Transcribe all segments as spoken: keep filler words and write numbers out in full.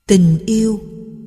Tình yêu.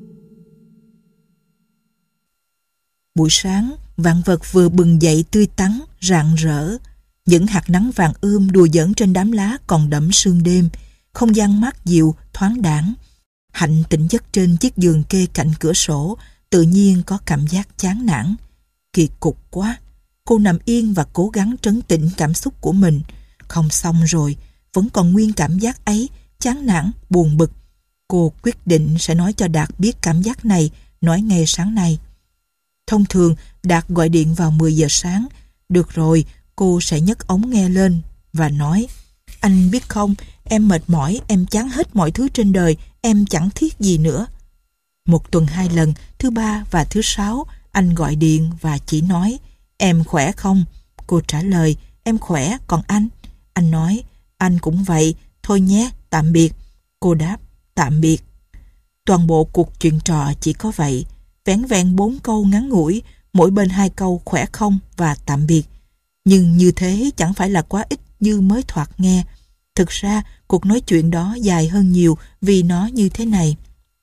Buổi sáng, vạn vật vừa bừng dậy tươi tắn, rạng rỡ. Những hạt nắng vàng ươm đùa giỡn trên đám lá còn đẫm sương đêm. Không gian mát dịu, thoáng đãng. Hạnh tỉnh giấc trên chiếc giường kê cạnh cửa sổ, tự nhiên có cảm giác chán nản. Kỳ cục quá. Cô nằm yên và cố gắng trấn tĩnh cảm xúc của mình. Không xong rồi, vẫn còn nguyên cảm giác ấy, chán nản, buồn bực. Cô quyết định sẽ nói cho Đạt biết cảm giác này, nói ngay sáng nay. Thông thường, Đạt gọi điện vào mười giờ sáng. Được rồi, cô sẽ nhấc ống nghe lên và nói: anh biết không, em mệt mỏi, em chán hết mọi thứ trên đời, em chẳng thiết gì nữa. Một tuần hai lần, thứ ba và thứ sáu, anh gọi điện và chỉ nói: em khỏe không? Cô trả lời: em khỏe, còn anh? Anh nói: anh cũng vậy, thôi nhé, tạm biệt. Cô đáp: tạm biệt. Toàn bộ cuộc chuyện trò chỉ có vậy, vẻn vẹn bốn câu ngắn ngủi, mỗi bên hai câu khỏe không và tạm biệt. Nhưng như thế chẳng phải là quá ít như mới thoạt nghe. Thực ra, cuộc nói chuyện đó dài hơn nhiều vì nó như thế này: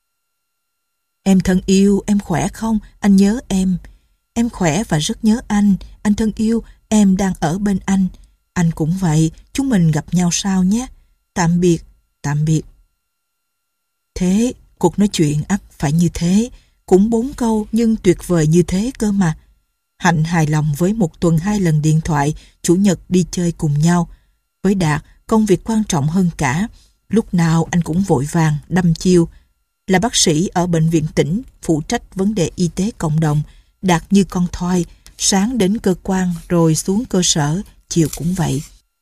em thân yêu, em khỏe không? Anh nhớ em. Em khỏe và rất nhớ anh. Anh thân yêu, em đang ở bên anh. Anh cũng vậy, chúng mình gặp nhau sau nhé. Tạm biệt, tạm biệt. Thế, cuộc nói chuyện ắt phải như thế. Cũng bốn câu nhưng tuyệt vời như thế cơ mà. Hạnh hài lòng với một tuần hai lần điện thoại, chủ nhật đi chơi cùng nhau. Với Đạt, công việc quan trọng hơn cả. Lúc nào anh cũng vội vàng, đăm chiêu. Là bác sĩ ở bệnh viện tỉnh, phụ trách vấn đề y tế cộng đồng. Đạt như con thoi, sáng đến cơ quan rồi xuống cơ sở, chiều cũng vậy.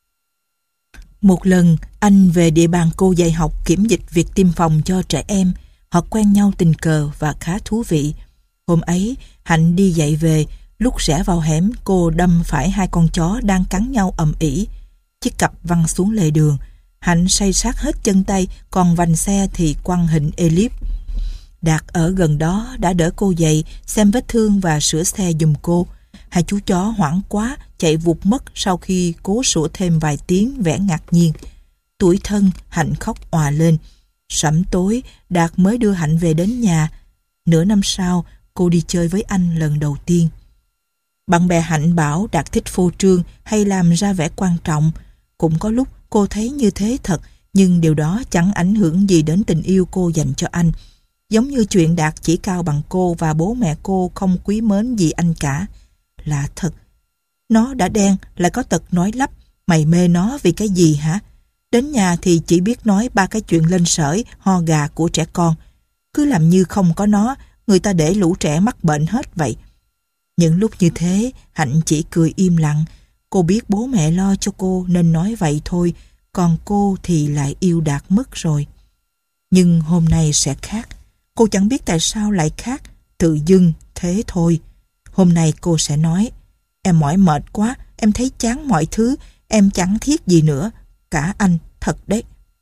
Một lần, anh về địa bàn cô dạy học kiểm dịch việc tiêm phòng cho trẻ em. Họ quen nhau tình cờ và khá thú vị. Hôm ấy, Hạnh đi dạy về, lúc rẽ vào hẻm, cô đâm phải hai con chó đang cắn nhau ầm ĩ. Chiếc cặp văng xuống lề đường. Hạnh say sát hết chân tay, còn vành xe thì quăng hình elip. Đạt ở gần đó đã đỡ cô dậy, xem vết thương và sửa xe giùm cô. Hai chú chó hoảng quá, chạy vụt mất sau khi cố sủa thêm vài tiếng vẻ ngạc nhiên. Tủi thân, Hạnh khóc òa lên. Sẩm tối, Đạt mới đưa Hạnh về đến nhà. Nửa năm sau, cô đi chơi với anh lần đầu tiên. Bạn bè Hạnh bảo Đạt thích phô trương hay làm ra vẻ quan trọng. Cũng có lúc cô thấy như thế thật, nhưng điều đó chẳng ảnh hưởng gì đến tình yêu cô dành cho anh. Giống như chuyện Đạt chỉ cao bằng cô và bố mẹ cô không quý mến gì anh cả. Lạ thật. Nó đã đen lại có tật nói lắp. Mày mê nó vì cái gì hả? Đến nhà thì chỉ biết nói ba cái chuyện lên sởi, ho gà của trẻ con. Cứ làm như không có nó, người ta để lũ trẻ mắc bệnh hết vậy. Những lúc như thế, Hạnh chỉ cười im lặng. Cô biết bố mẹ lo cho cô nên nói vậy thôi, còn cô thì lại yêu Đạt mất rồi. Nhưng hôm nay sẽ khác. Cô chẳng biết tại sao lại khác, tự dưng thế thôi. Hôm nay cô sẽ nói: em mỏi mệt quá, em thấy chán mọi thứ, em chẳng thiết gì nữa, cả anh, thật đấy.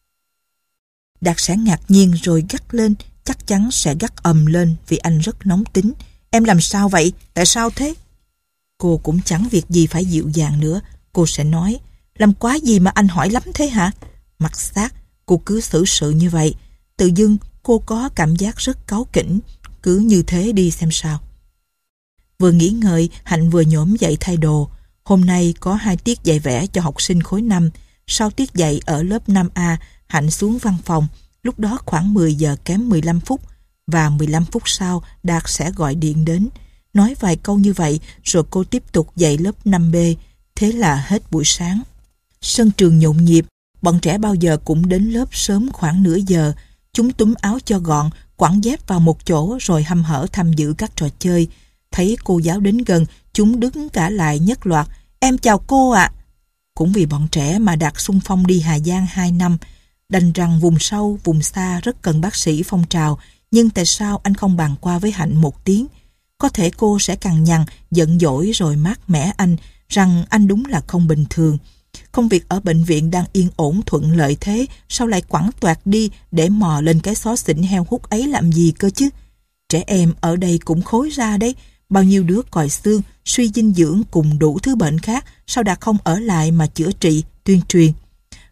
Đạt sẽ ngạc nhiên rồi gắt lên, chắc chắn sẽ gắt ầm lên vì anh rất nóng tính. Em làm sao vậy? Tại sao thế? Cô cũng chẳng việc gì phải dịu dàng nữa. Cô sẽ nói: làm quá gì mà anh hỏi lắm thế hả? Mặt xác, cô cứ xử sự như vậy. Tự dưng cô có cảm giác rất cáu kỉnh. Cứ như thế đi xem sao. Vừa nghỉ ngơi, Hạnh vừa nhổm dậy thay đồ. Hôm nay có hai tiết dạy vẽ cho học sinh khối năm. Sau tiết dạy ở lớp năm A, Hạnh xuống văn phòng. Lúc đó khoảng mười giờ kém mười lăm phút. Và mười lăm phút sau, Đạt sẽ gọi điện đến. Nói vài câu như vậy, rồi cô tiếp tục dạy lớp năm B. Thế là hết buổi sáng. Sân trường nhộn nhịp. Bọn trẻ bao giờ cũng đến lớp sớm khoảng nửa giờ. Chúng túm áo cho gọn, quẳng dép vào một chỗ rồi hăm hở tham dự các trò chơi. Thấy cô giáo đến gần, chúng đứng cả lại nhất loạt: em chào cô ạ. Cũng vì bọn trẻ mà Đạt xung phong đi Hà Giang hai năm. Đành rằng vùng sâu, vùng xa rất cần bác sĩ phong trào, nhưng tại sao anh không bàn qua với Hạnh một tiếng? Có thể cô sẽ cằn nhằn, giận dỗi rồi mát mẻ anh, rằng anh đúng là không bình thường. Công việc ở bệnh viện đang yên ổn thuận lợi thế, sao lại quẳng toạc đi để mò lên cái xó xỉnh heo hút ấy làm gì cơ chứ? Trẻ em ở đây cũng khối ra đấy, bao nhiêu đứa còi xương, suy dinh dưỡng cùng đủ thứ bệnh khác, sao Đạt không ở lại mà chữa trị, tuyên truyền?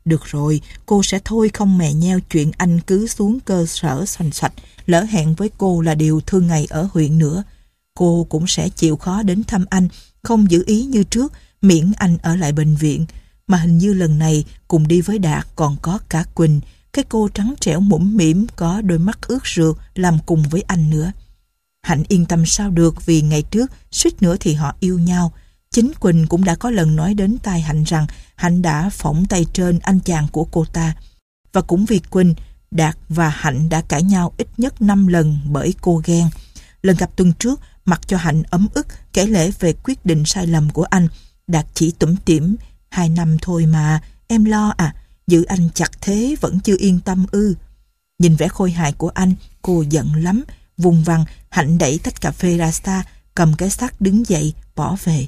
Được rồi, cô sẽ thôi không mè nheo chuyện anh cứ xuống cơ sở xoành xoạch, lỡ hẹn với cô là điều thường ngày ở huyện nữa. Cô cũng sẽ chịu khó đến thăm anh, không giữ ý như trước, miễn anh ở lại bệnh viện. Mà hình như lần này cùng đi với Đạt còn có cả Quỳnh, cái cô trắng trẻo mũm mĩm có đôi mắt ướt rượt làm cùng với anh nữa. Hạnh yên tâm sao được, vì ngày trước suýt nữa thì họ yêu nhau. Chính Quỳnh cũng đã có lần nói đến tai Hạnh rằng Hạnh đã phỏng tay trên anh chàng của cô ta. Và cũng vì Quỳnh, Đạt và Hạnh đã cãi nhau ít nhất năm lần bởi cô ghen. Lần gặp tuần trước, mặc cho Hạnh ấm ức kể lể về quyết định sai lầm của anh. Đạt chỉ tủm tỉm: hai năm thôi mà, em lo à, giữ anh chặt thế vẫn chưa yên tâm ư. Nhìn vẻ khôi hài của anh, cô giận lắm. Vùng vằng, Hạnh đẩy tách cà phê ra xa, cầm cái xác đứng dậy, bỏ về.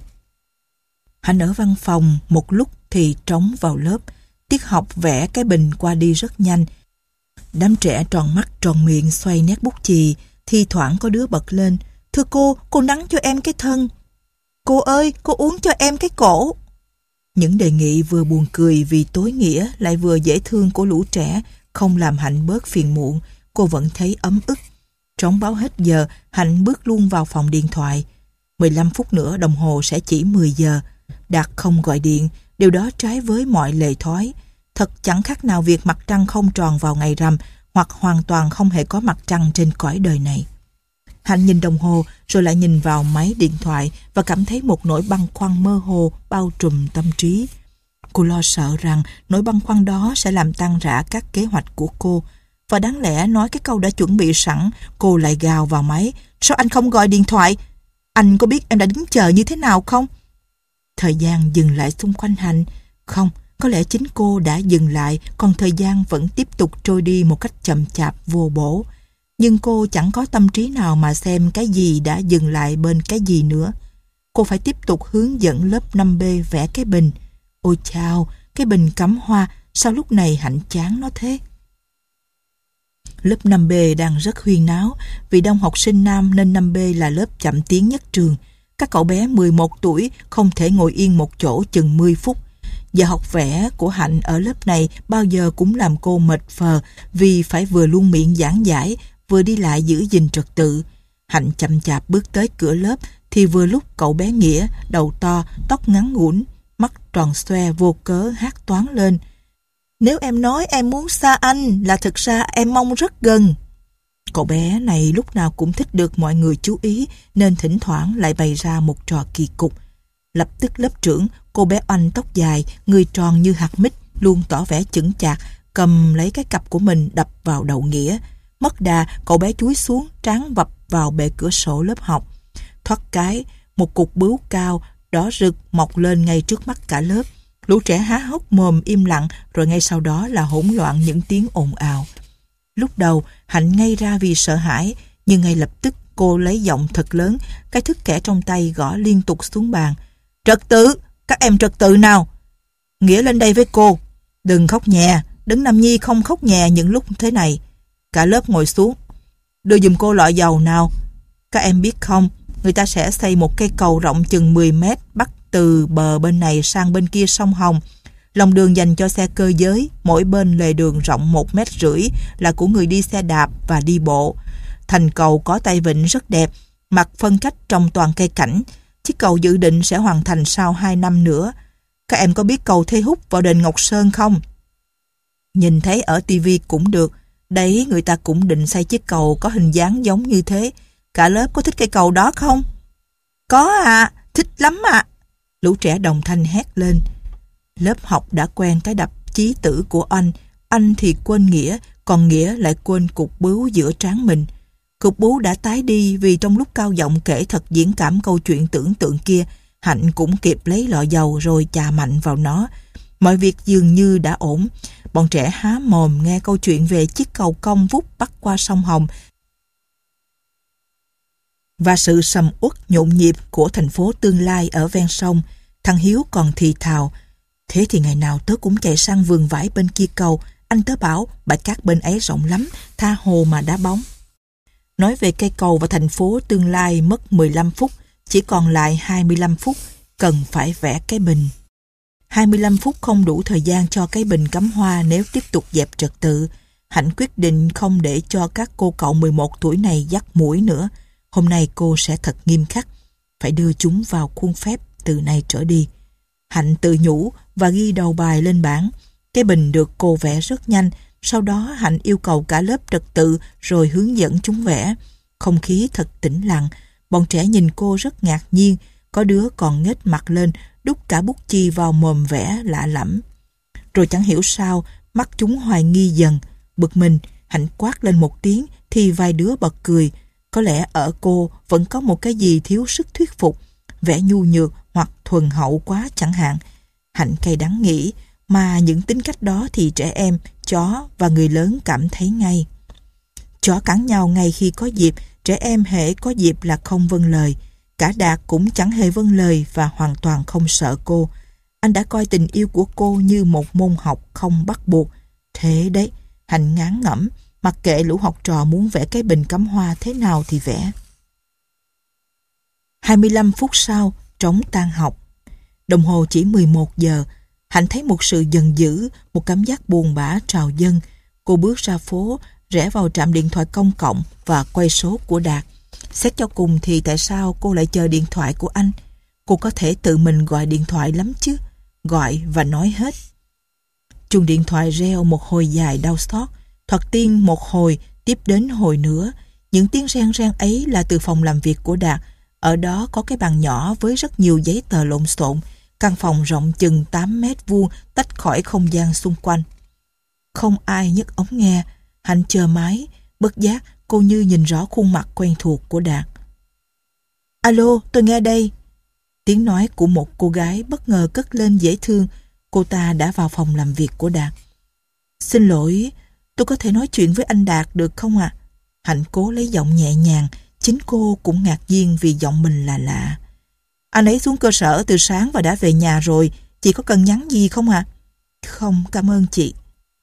Hạnh ở văn phòng một lúc thì trống vào lớp. Tiết học vẽ cái bình qua đi rất nhanh. Đám trẻ tròn mắt tròn miệng xoay nét bút chì, thi thoảng có đứa bật lên: "Thưa cô, cô nắn cho em cái thân." "Cô ơi, cô uống cho em cái cổ." Những đề nghị vừa buồn cười vì tối nghĩa lại vừa dễ thương của lũ trẻ không làm Hạnh bớt phiền muộn. Cô vẫn thấy ấm ức. Trống báo hết giờ, Hạnh bước luôn vào phòng điện thoại. mười lăm phút nữa đồng hồ sẽ chỉ mười giờ. Đạt không gọi điện, điều đó trái với mọi lề thói. Thật chẳng khác nào việc mặt trăng không tròn vào ngày rằm, hoặc hoàn toàn không hề có mặt trăng trên cõi đời này. Hạnh nhìn đồng hồ rồi lại nhìn vào máy điện thoại và cảm thấy một nỗi băn khoăn mơ hồ bao trùm tâm trí. Cô lo sợ rằng nỗi băn khoăn đó sẽ làm tan rã các kế hoạch của cô. Và đáng lẽ nói cái câu đã chuẩn bị sẵn, cô lại gào vào máy: "Sao anh không gọi điện thoại? Anh có biết em đã đứng chờ như thế nào không?" Thời gian dừng lại xung quanh Hạnh. Không, có lẽ chính cô đã dừng lại, còn thời gian vẫn tiếp tục trôi đi một cách chậm chạp vô bổ. Nhưng cô chẳng có tâm trí nào mà xem cái gì đã dừng lại bên cái gì nữa. Cô phải tiếp tục hướng dẫn lớp năm B vẽ cái bình. Ôi chao, cái bình cắm hoa, sao lúc này Hạnh chán nó thế? Lớp năm B đang rất huyên náo. Vì đông học sinh nam nên năm B là lớp chậm tiến nhất trường. Các cậu bé mười một tuổi không thể ngồi yên một chỗ chừng mười phút. Giờ học vẽ của Hạnh ở lớp này bao giờ cũng làm cô mệt phờ, vì phải vừa luôn miệng giảng giải, vừa đi lại giữ gìn trật tự. Hạnh chậm chạp bước tới cửa lớp thì vừa lúc cậu bé Nghĩa, đầu to, tóc ngắn ngủn, mắt tròn xoe vô cớ hát toáng lên: "Nếu em nói em muốn xa anh là thực ra em mong rất gần." Cậu bé này lúc nào cũng thích được mọi người chú ý, nên thỉnh thoảng lại bày ra một trò kỳ cục. Lập tức lớp trưởng, cô bé Oanh tóc dài, người tròn như hạt mít, luôn tỏ vẻ chững chạc, cầm lấy cái cặp của mình đập vào đầu Nghĩa. Mất đà, cậu bé chúi xuống, trán vập vào bệ cửa sổ lớp học. Thoát cái, một cục bướu cao, đỏ rực mọc lên ngay trước mắt cả lớp. Lũ trẻ há hốc mồm im lặng, rồi ngay sau đó là hỗn loạn những tiếng ồn ào. Lúc đầu, Hạnh ngây ra vì sợ hãi, nhưng ngay lập tức cô lấy giọng thật lớn, cái thước kẻ trong tay gõ liên tục xuống bàn: "Trật tự! Các em trật tự nào! Nghĩa lên đây với cô! Đừng khóc nhè! Đấng Nam Nhi không khóc nhè những lúc thế này! Cả lớp ngồi xuống! Đưa giùm cô lọ dầu nào! Các em biết không, người ta sẽ xây một cây cầu rộng chừng mười mét bắc từ bờ bên này sang bên kia sông Hồng. Lòng đường dành cho xe cơ giới, mỗi bên lề đường rộng một mét rưỡi là của người đi xe đạp và đi bộ. Thành cầu có tay vịn rất đẹp, mặt phân cách trong toàn cây cảnh. Chiếc cầu dự định sẽ hoàn thành sau hai năm nữa. Các em có biết cầu Thê Húc vào đền Ngọc Sơn không? Nhìn thấy ở tivi cũng được. Đấy, người ta cũng định xây chiếc cầu có hình dáng giống như thế. Cả lớp có thích cây cầu đó không?" "Có ạ, à, thích lắm ạ." À. Lũ trẻ đồng thanh hét lên. Lớp học đã quen cái đập chí tử của anh. Anh thì quên Nghĩa, còn Nghĩa lại quên cục bướu giữa trán mình. Cục bướu đã tái đi vì trong lúc cao giọng kể thật diễn cảm câu chuyện tưởng tượng kia, Hạnh cũng kịp lấy lọ dầu rồi chà mạnh vào nó. Mọi việc dường như đã ổn. Bọn trẻ há mồm nghe câu chuyện về chiếc cầu cong vút bắc qua sông Hồng và sự sầm uất nhộn nhịp của thành phố tương lai ở ven sông. Thằng Hiếu còn thì thào: "Thế thì ngày nào tớ cũng chạy sang vườn vải bên kia cầu. Anh tớ bảo bãi cát bên ấy rộng lắm, tha hồ mà đá bóng." Nói về cây cầu và thành phố tương lai mất mười lăm phút, chỉ còn lại hai mươi lăm phút, cần phải vẽ cái bình. hai mươi lăm phút không đủ thời gian cho cái bình cắm hoa nếu tiếp tục dẹp trật tự. Hạnh quyết định không để cho các cô cậu mười một tuổi này dắt mũi nữa. Hôm nay cô sẽ thật nghiêm khắc, phải đưa chúng vào khuôn phép từ nay trở đi. Hạnh tự nhủ và ghi đầu bài lên bảng. Cái bình được cô vẽ rất nhanh, sau đó Hạnh yêu cầu cả lớp trật tự rồi hướng dẫn chúng vẽ. Không khí thật tĩnh lặng, bọn trẻ nhìn cô rất ngạc nhiên, có đứa còn nghếch mặt lên, đút cả bút chì vào mồm vẽ lạ lẫm. Rồi chẳng hiểu sao, mắt chúng hoài nghi dần. Bực mình, Hạnh quát lên một tiếng thì vài đứa bật cười. Có lẽ ở cô vẫn có một cái gì thiếu sức thuyết phục, vẻ nhu nhược hoặc thuần hậu quá chẳng hạn. Hạnh cay đắng nghĩ, mà những tính cách đó thì trẻ em, chó và người lớn cảm thấy ngay. Chó cắn nhau ngay khi có dịp, trẻ em hễ có dịp là không vâng lời. Cả Đạt cũng chẳng hề vâng lời và hoàn toàn không sợ cô. Anh đã coi tình yêu của cô như một môn học không bắt buộc. Thế đấy, Hạnh ngán ngẩm, mặc kệ lũ học trò muốn vẽ cái bình cắm hoa thế nào thì vẽ. hai mươi lăm phút sau, trống tan học. Đồng hồ chỉ mười một giờ. Hạnh thấy một sự giận dữ, một cảm giác buồn bã trào dâng. Cô bước ra phố, rẽ vào trạm điện thoại công cộng và quay số của Đạt. Xét cho cùng thì tại sao cô lại chờ điện thoại của anh? Cô có thể tự mình gọi điện thoại lắm chứ. Gọi và nói hết. Chuông điện thoại reo một hồi dài đau xót. Thoạt tiên một hồi, tiếp đến hồi nữa. Những tiếng reng reng ấy là từ phòng làm việc của Đạt. Ở đó có cái bàn nhỏ với rất nhiều giấy tờ lộn xộn. Căn phòng rộng chừng tám mét vuông tách khỏi không gian xung quanh. Không ai nhấc ống nghe. Hạnh chờ mãi. Bất giác cô như nhìn rõ khuôn mặt quen thuộc của Đạt. Alo, tôi nghe đây. Tiếng nói của một cô gái bất ngờ cất lên dễ thương. Cô ta đã vào phòng làm việc của Đạt. Xin lỗi, tôi có thể nói chuyện với anh Đạt được không ạ? À? Hạnh cố lấy giọng nhẹ nhàng. Chính cô cũng ngạc nhiên vì giọng mình là lạ. Anh ấy xuống cơ sở từ sáng và đã về nhà rồi. Chị có cần nhắn gì không ạ? À? Không, cảm ơn chị.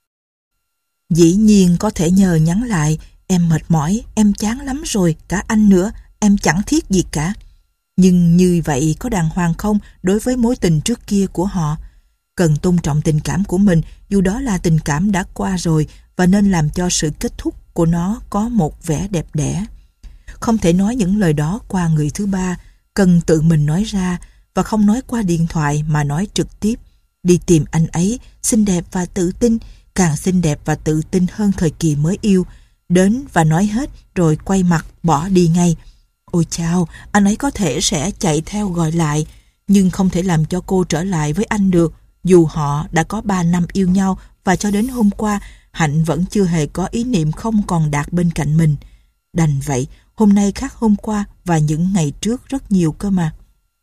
Dĩ nhiên có thể nhờ nhắn lại. Em mệt mỏi, em chán lắm rồi, cả anh nữa, em chẳng thiết gì cả. Nhưng như vậy có đàng hoàng không đối với mối tình trước kia của họ? Cần tôn trọng tình cảm của mình, dù đó là tình cảm đã qua rồi, và nên làm cho sự kết thúc của nó có một vẻ đẹp đẽ. Không thể nói những lời đó qua người thứ ba, cần tự mình nói ra, và không nói qua điện thoại mà nói trực tiếp. Đi tìm anh ấy, xinh đẹp và tự tin, càng xinh đẹp và tự tin hơn thời kỳ mới yêu. Đến và nói hết rồi quay mặt bỏ đi ngay. Ôi chao, anh ấy có thể sẽ chạy theo gọi lại, nhưng không thể làm cho cô trở lại với anh được, dù họ đã có ba năm yêu nhau và cho đến hôm qua Hạnh vẫn chưa hề có ý niệm không còn Đạt bên cạnh mình. Đành vậy, hôm nay khác hôm qua và những ngày trước rất nhiều cơ mà.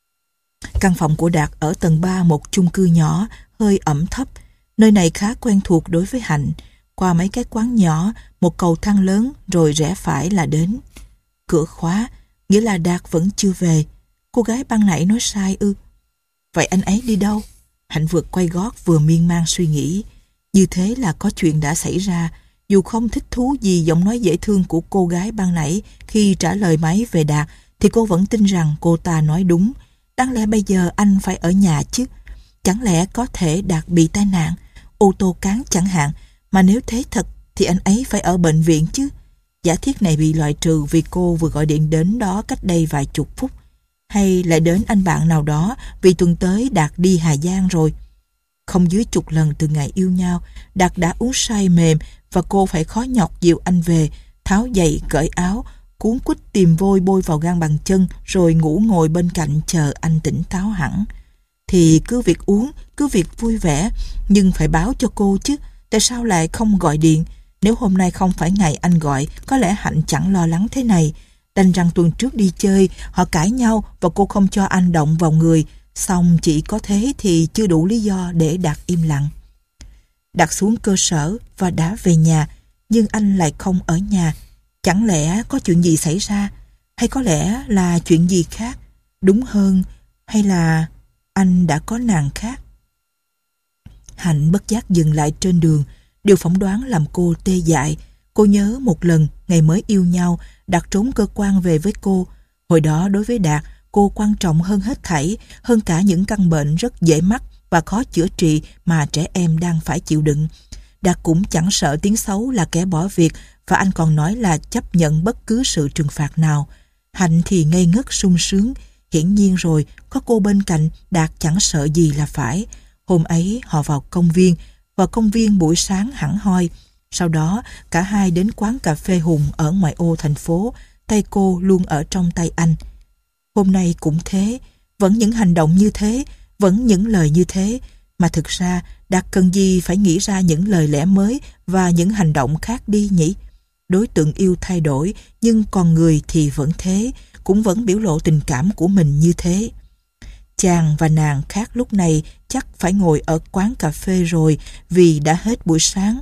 Căn phòng của Đạt ở tầng ba một chung cư nhỏ, hơi ẩm thấp. Nơi này khá quen thuộc đối với Hạnh. Qua mấy cái quán nhỏ, một cầu thang lớn rồi rẽ phải là đến. Cửa khóa, nghĩa là Đạt vẫn chưa về. Cô gái ban nãy nói sai ư? Vậy anh ấy đi đâu? Hạnh vừa quay gót vừa miên man suy nghĩ. Như thế là có chuyện đã xảy ra. Dù không thích thú gì giọng nói dễ thương của cô gái ban nãy khi trả lời máy về Đạt, thì cô vẫn tin rằng cô ta nói đúng. Đáng lẽ bây giờ anh phải ở nhà chứ. Chẳng lẽ có thể Đạt bị tai nạn, ô tô cán chẳng hạn, mà nếu thế thật thì anh ấy phải ở bệnh viện chứ. Giả thiết này bị loại trừ vì cô vừa gọi điện đến đó cách đây vài chục phút. Hay lại đến anh bạn nào đó vì tuần tới Đạt đi Hà Giang rồi. Không dưới chục lần từ ngày yêu nhau, Đạt đã uống say mềm và cô phải khó nhọc dìu anh về, tháo giày cởi áo, cuốn quýt tìm vôi bôi vào gang bàn chân rồi ngủ ngồi bên cạnh chờ anh tỉnh táo hẳn. Thì cứ việc uống, cứ việc vui vẻ, nhưng phải báo cho cô chứ. Tại sao lại không gọi điện? Nếu hôm nay không phải ngày anh gọi, có lẽ Hạnh chẳng lo lắng thế này. Đành rằng tuần trước đi chơi, họ cãi nhau và cô không cho anh động vào người. Xong chỉ có thế thì chưa đủ lý do để Đạt im lặng. Đạt xuống cơ sở và đã về nhà, nhưng anh lại không ở nhà. Chẳng lẽ có chuyện gì xảy ra? Hay có lẽ là chuyện gì khác? Đúng hơn, hay là anh đã có nàng khác? Hạnh bất giác dừng lại trên đường. Điều phỏng đoán làm cô tê dại. Cô nhớ một lần, ngày mới yêu nhau, Đạt trốn cơ quan về với cô. Hồi đó đối với Đạt, cô quan trọng hơn hết thảy, hơn cả những căn bệnh rất dễ mắc và khó chữa trị mà trẻ em đang phải chịu đựng. Đạt cũng chẳng sợ tiếng xấu là kẻ bỏ việc, và anh còn nói là chấp nhận bất cứ sự trừng phạt nào. Hạnh thì ngây ngất sung sướng. Hiển nhiên rồi, có cô bên cạnh, Đạt chẳng sợ gì là phải. Hôm ấy họ vào công viên, vào công viên buổi sáng hẳn hoi. Sau đó cả hai đến quán cà phê Hùng ở ngoại ô thành phố, tay cô luôn ở trong tay anh. Hôm nay cũng thế, vẫn những hành động như thế, vẫn những lời như thế, mà thực ra Đạt cần gì phải nghĩ ra những lời lẽ mới và những hành động khác đi nhỉ? Đối tượng yêu thay đổi, nhưng con người thì vẫn thế, cũng vẫn biểu lộ tình cảm của mình như thế. Chàng và nàng khác lúc này chắc phải ngồi ở quán cà phê rồi vì đã hết buổi sáng.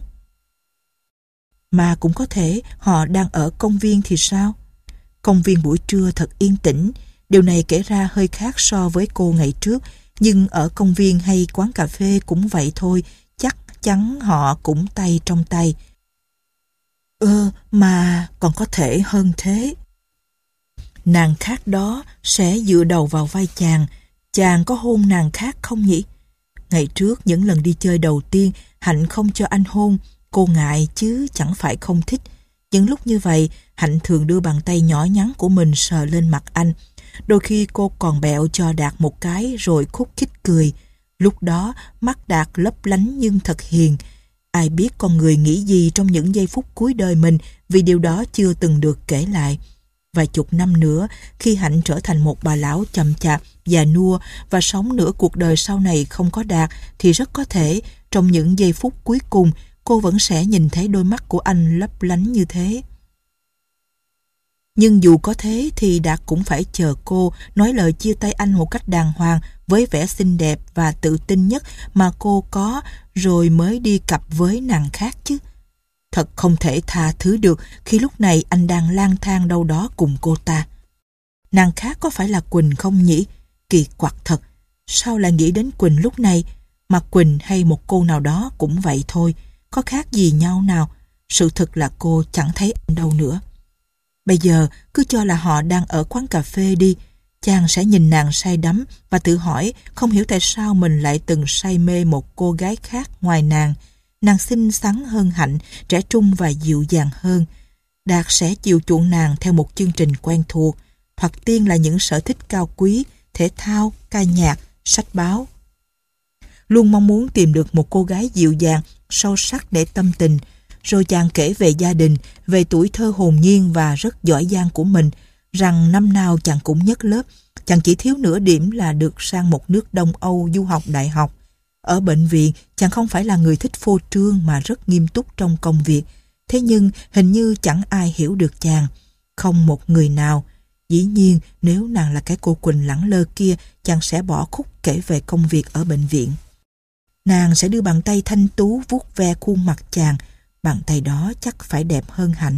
Mà cũng có thể họ đang ở công viên thì sao? Công viên buổi trưa thật yên tĩnh. Điều này kể ra hơi khác so với cô ngày trước, nhưng ở công viên hay quán cà phê cũng vậy thôi, chắc chắn họ cũng tay trong tay. Ơ, mà còn có thể hơn thế. Nàng khác đó sẽ dựa đầu vào vai chàng. Chàng có hôn nàng khác không nhỉ? Ngày trước những lần đi chơi đầu tiên, Hạnh không cho anh hôn. Cô ngại chứ chẳng phải không thích. Những lúc như vậy, Hạnh thường đưa bàn tay nhỏ nhắn của mình sờ lên mặt anh. Đôi khi cô còn bẹo cho Đạt một cái rồi khúc khích cười. Lúc đó mắt Đạt lấp lánh nhưng thật hiền. Ai biết con người nghĩ gì trong những giây phút cuối đời mình, vì điều đó chưa từng được kể lại. Vài chục năm nữa, khi Hạnh trở thành một bà lão chậm chạp, già nua và sống nửa cuộc đời sau này không có Đạt, thì rất có thể trong những giây phút cuối cùng cô vẫn sẽ nhìn thấy đôi mắt của anh lấp lánh như thế. Nhưng dù có thế thì Đạt cũng phải chờ cô nói lời chia tay anh một cách đàng hoàng, với vẻ xinh đẹp và tự tin nhất mà cô có, rồi mới đi cặp với nàng khác chứ. Thật không thể tha thứ được khi lúc này anh đang lang thang đâu đó cùng cô ta. Nàng khác có phải là Quỳnh không nhỉ? Kỳ quặc thật. Sao lại nghĩ đến Quỳnh lúc này? Mà Quỳnh hay một cô nào đó cũng vậy thôi, có khác gì nhau nào. Sự thật là cô chẳng thấy anh đâu nữa. Bây giờ cứ cho là họ đang ở quán cà phê đi. Chàng sẽ nhìn nàng say đắm và tự hỏi không hiểu tại sao mình lại từng say mê một cô gái khác ngoài nàng. Nàng xinh xắn hơn Hạnh, trẻ trung và dịu dàng hơn. Đạt sẽ chiều chuộng nàng theo một chương trình quen thuộc. Thoạt tiên là những sở thích cao quý, thể thao, ca nhạc, sách báo. Luôn mong muốn tìm được một cô gái dịu dàng, sâu sắc để tâm tình. Rồi chàng kể về gia đình, về tuổi thơ hồn nhiên và rất giỏi giang của mình, rằng năm nào chàng cũng nhất lớp. Chàng chỉ thiếu nửa điểm là được sang một nước Đông Âu du học đại học. Ở bệnh viện, chàng không phải là người thích phô trương mà rất nghiêm túc trong công việc. Thế nhưng hình như chẳng ai hiểu được chàng. Không một người nào. Dĩ nhiên nếu nàng là cái cô Quỳnh lẳng lơ kia, chàng sẽ bỏ khúc kể về công việc ở bệnh viện. Nàng sẽ đưa bàn tay thanh tú vuốt ve khuôn mặt chàng. Bàn tay đó chắc phải đẹp hơn Hạnh.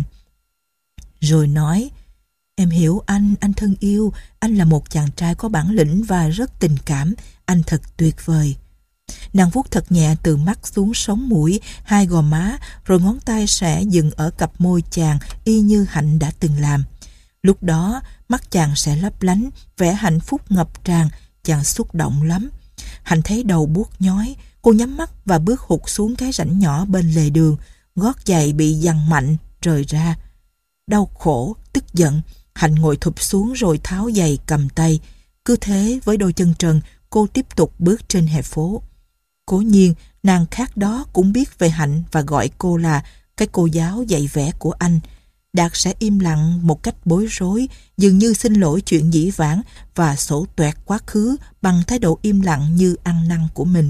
Rồi nói: Em hiểu anh, anh thân yêu. Anh là một chàng trai có bản lĩnh và rất tình cảm. Anh thật tuyệt vời. Nàng vuốt thật nhẹ từ mắt xuống sống mũi, hai gò má, rồi ngón tay sẽ dừng ở cặp môi chàng y như Hạnh đã từng làm. Lúc đó mắt chàng sẽ lấp lánh, vẻ hạnh phúc ngập tràn. Chàng xúc động lắm. Hạnh thấy đầu buốt nhói. Cô nhắm mắt và bước hụt xuống cái rãnh nhỏ bên lề đường. Gót giày bị giằng mạnh rời ra. Đau khổ, tức giận, Hạnh ngồi thụp xuống rồi tháo giày cầm tay. Cứ thế với đôi chân trần, cô tiếp tục bước trên hè phố. Cố nhiên nàng khác đó cũng biết về Hạnh và gọi cô là cái cô giáo dạy vẽ của anh. Đạt sẽ im lặng một cách bối rối, dường như xin lỗi chuyện dĩ vãng và xổ toẹt quá khứ bằng thái độ im lặng như ăn năn của mình.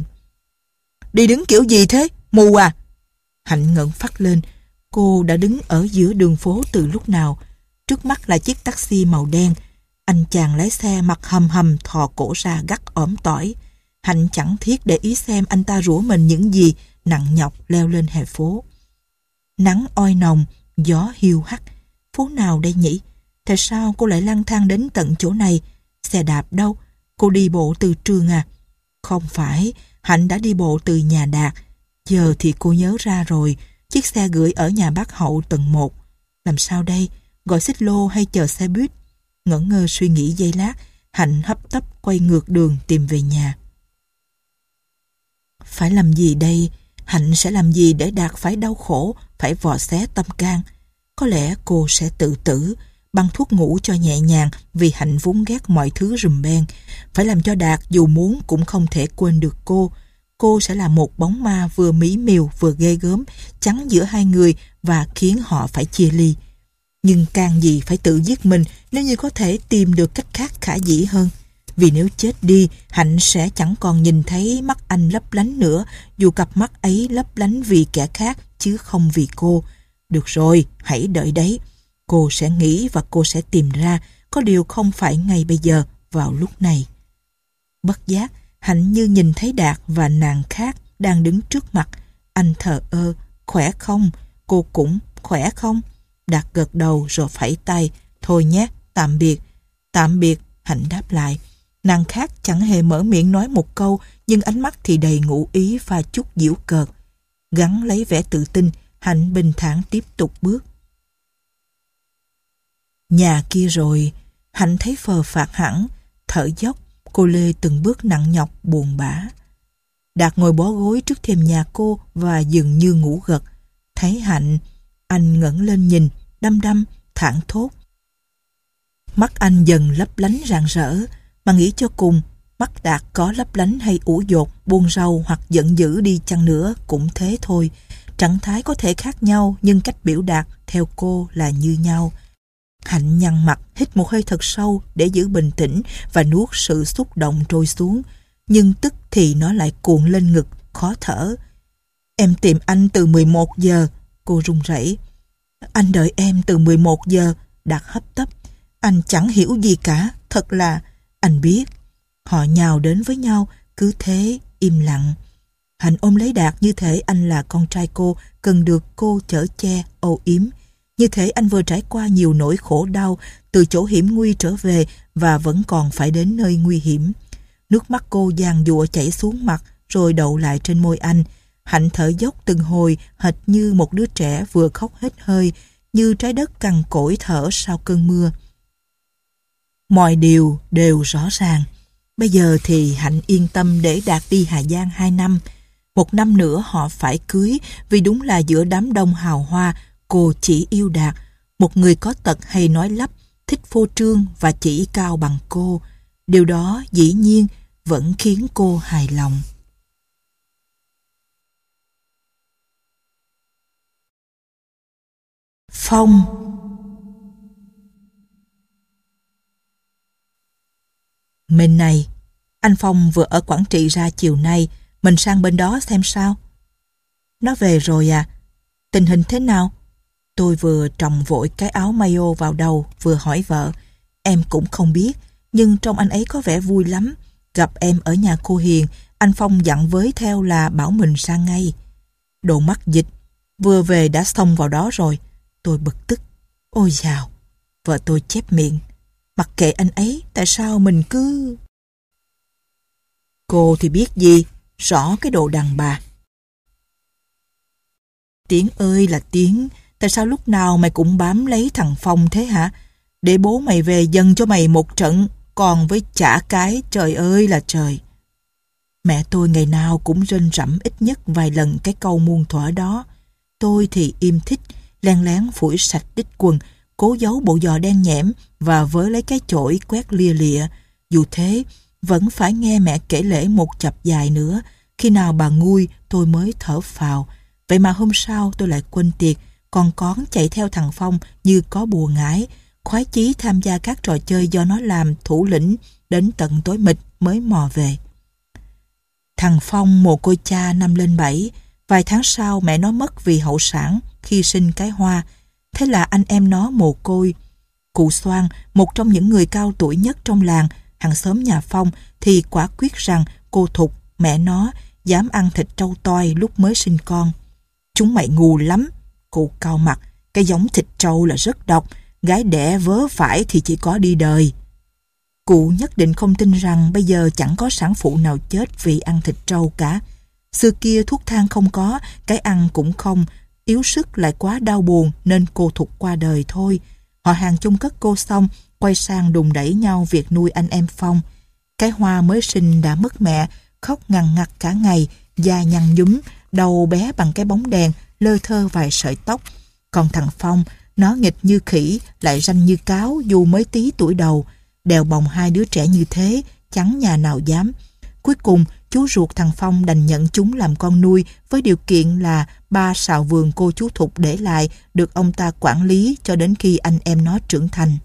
Đi đứng kiểu gì thế? Mù à? Hạnh ngẩng phát lên. Cô đã đứng ở giữa đường phố từ lúc nào. Trước mắt là chiếc taxi màu đen. Anh chàng lái xe mặt hầm hầm thò cổ ra gắt ỏm tỏi. Hạnh chẳng thiết để ý xem anh ta rủa mình những gì, nặng nhọc leo lên hè phố. Nắng oi nồng, gió hiu hắt. Phố nào đây nhỉ? Tại sao cô lại lang thang đến tận chỗ này? Xe đạp đâu? Cô đi bộ từ trường à? Không phải, Hạnh đã đi bộ từ nhà Đạt. Giờ thì cô nhớ ra rồi, chiếc xe gửi ở nhà bác Hậu tầng một. Làm sao đây? Gọi xích lô hay chờ xe buýt? Ngẩn ngơ suy nghĩ giây lát, Hạnh hấp tấp quay ngược đường tìm về nhà. Phải làm gì đây? Hạnh sẽ làm gì để Đạt phải đau khổ, phải vò xé tâm can? Có lẽ cô sẽ tự tử, băng thuốc ngủ cho nhẹ nhàng vì Hạnh vốn ghét mọi thứ rùm beng. Phải làm cho Đạt dù muốn cũng không thể quên được cô. Cô sẽ là một bóng ma vừa mỹ miều vừa ghê gớm, chắn giữa hai người và khiến họ phải chia ly. Nhưng can gì phải tự giết mình nếu như có thể tìm được cách khác khả dĩ hơn. Vì nếu chết đi, Hạnh sẽ chẳng còn nhìn thấy mắt anh lấp lánh nữa, dù cặp mắt ấy lấp lánh vì kẻ khác chứ không vì cô. Được rồi, hãy đợi đấy. Cô sẽ nghĩ và cô sẽ tìm ra, có điều không phải ngay bây giờ, vào lúc này. Bất giác, Hạnh như nhìn thấy Đạt và nàng khác đang đứng trước mặt. Anh thờ ơ, khỏe không? Cô cũng khỏe không? Đạt gật đầu rồi phẩy tay. Thôi nhé, tạm biệt. Tạm biệt, Hạnh đáp lại. Nàng khác chẳng hề mở miệng nói một câu, nhưng ánh mắt thì đầy ngụ ý pha chút giễu cợt. Gắng lấy vẻ tự tin, Hạnh bình thản tiếp tục bước. Nhà kia rồi, Hạnh thấy phờ phạc hẳn, thở dốc, cô lê từng bước nặng nhọc buồn bã. Đạt ngồi bó gối trước thềm nhà cô và dường như ngủ gật. Thấy Hạnh, anh ngẩng lên nhìn, đăm đăm, thảng thốt. Mắt anh dần lấp lánh rạng rỡ, mà nghĩ cho cùng, mắt Đạt có lấp lánh hay ủ dột, buồn rầu hoặc giận dữ đi chăng nữa cũng thế thôi. Trạng thái có thể khác nhau, nhưng cách biểu đạt theo cô là như nhau. Hạnh nhăn mặt, hít một hơi thật sâu để giữ bình tĩnh và nuốt sự xúc động trôi xuống. Nhưng tức thì nó lại cuộn lên ngực, khó thở. Em tìm anh từ mười một giờ, cô run rẩy. Anh đợi em từ mười một giờ, Đạt hấp tấp. Anh chẳng hiểu gì cả, thật là... Anh biết. Họ nhào đến với nhau, cứ thế, im lặng. Hạnh ôm lấy Đạt như thể anh là con trai cô, cần được cô chở che, âu yếm. Như thể anh vừa trải qua nhiều nỗi khổ đau, từ chỗ hiểm nguy trở về và vẫn còn phải đến nơi nguy hiểm. Nước mắt cô giàn giụa chảy xuống mặt rồi đậu lại trên môi anh. Hạnh thở dốc từng hồi, hệt như một đứa trẻ vừa khóc hết hơi, như trái đất cằn cỗi thở sau cơn mưa. Mọi điều đều rõ ràng. Bây giờ thì Hạnh yên tâm để Đạt đi Hà Giang hai năm. Một năm nữa họ phải cưới, vì đúng là giữa đám đông hào hoa, cô chỉ yêu Đạt, một người có tật hay nói lắp, thích phô trương và chỉ cao bằng cô. Điều đó dĩ nhiên vẫn khiến cô hài lòng. Phong. Mình này, anh Phong vừa ở Quảng Trị ra chiều nay, mình sang bên đó xem sao. Nó về rồi à? Tình hình thế nào? Tôi vừa trồng vội cái áo mayo vào đầu, vừa hỏi vợ. Em cũng không biết, nhưng trông anh ấy có vẻ vui lắm. Gặp em ở nhà cô Hiền, anh Phong dặn với theo là bảo mình sang ngay. Đồ mắc dịch, vừa về đã xông vào đó rồi. Tôi bực tức. Ôi dào, vợ tôi chép miệng. Mặc kệ anh ấy, tại sao mình cứ... Cô thì biết gì, rõ cái đồ đàn bà. Tiếng ơi là tiếng, tại sao lúc nào mày cũng bám lấy thằng Phong thế hả? Để bố mày về dâng cho mày một trận, còn với chả cái trời ơi là trời. Mẹ tôi ngày nào cũng rên rẫm ít nhất vài lần cái câu muôn thuở đó. Tôi thì im thích, len lén phủi sạch đít quần, cố giấu bộ giò đen nhẽm và với lấy cái chổi quét lia lịa. Dù thế, vẫn phải nghe mẹ kể lể một chập dài nữa. Khi nào bà nguôi, tôi mới thở phào. Vậy mà hôm sau tôi lại quên tiệc, còn cón chạy theo thằng Phong như có bùa ngải, khoái chí tham gia các trò chơi do nó làm thủ lĩnh, đến tận tối mịt mới mò về. Thằng Phong mồ côi cha năm lên bảy, vài tháng sau mẹ nó mất vì hậu sản khi sinh cái Hoa. Thế là anh em nó mồ côi. Cụ Soan, một trong những người cao tuổi nhất trong làng, hàng xóm nhà Phong, thì quả quyết rằng cô Thục, mẹ nó, dám ăn thịt trâu toi lúc mới sinh con. Chúng mày ngu lắm, cụ cau mặt, cái giống thịt trâu là rất độc, gái đẻ vớ phải thì chỉ có đi đời. Cụ nhất định không tin rằng bây giờ chẳng có sản phụ nào chết vì ăn thịt trâu cả. Xưa kia thuốc thang không có, cái ăn cũng không, yếu sức lại quá đau buồn nên cô Thục qua đời thôi. Họ hàng chung cất cô xong, quay sang đùn đẩy nhau việc nuôi anh em Phong. Cái Hoa mới sinh đã mất mẹ, khóc ngằn ngặt cả ngày, da nhăn nhúm, đầu bé bằng cái bóng đèn, lơ thơ vài sợi tóc. Còn thằng Phong, nó nghịch như khỉ, lại ranh như cáo dù mới tí tuổi đầu. Đèo bồng hai đứa trẻ như thế, chẳng nhà nào dám. Cuối cùng, chú ruột thằng Phong đành nhận chúng làm con nuôi với điều kiện là ba sào vườn cô chú Thục để lại được ông ta quản lý cho đến khi anh em nó trưởng thành.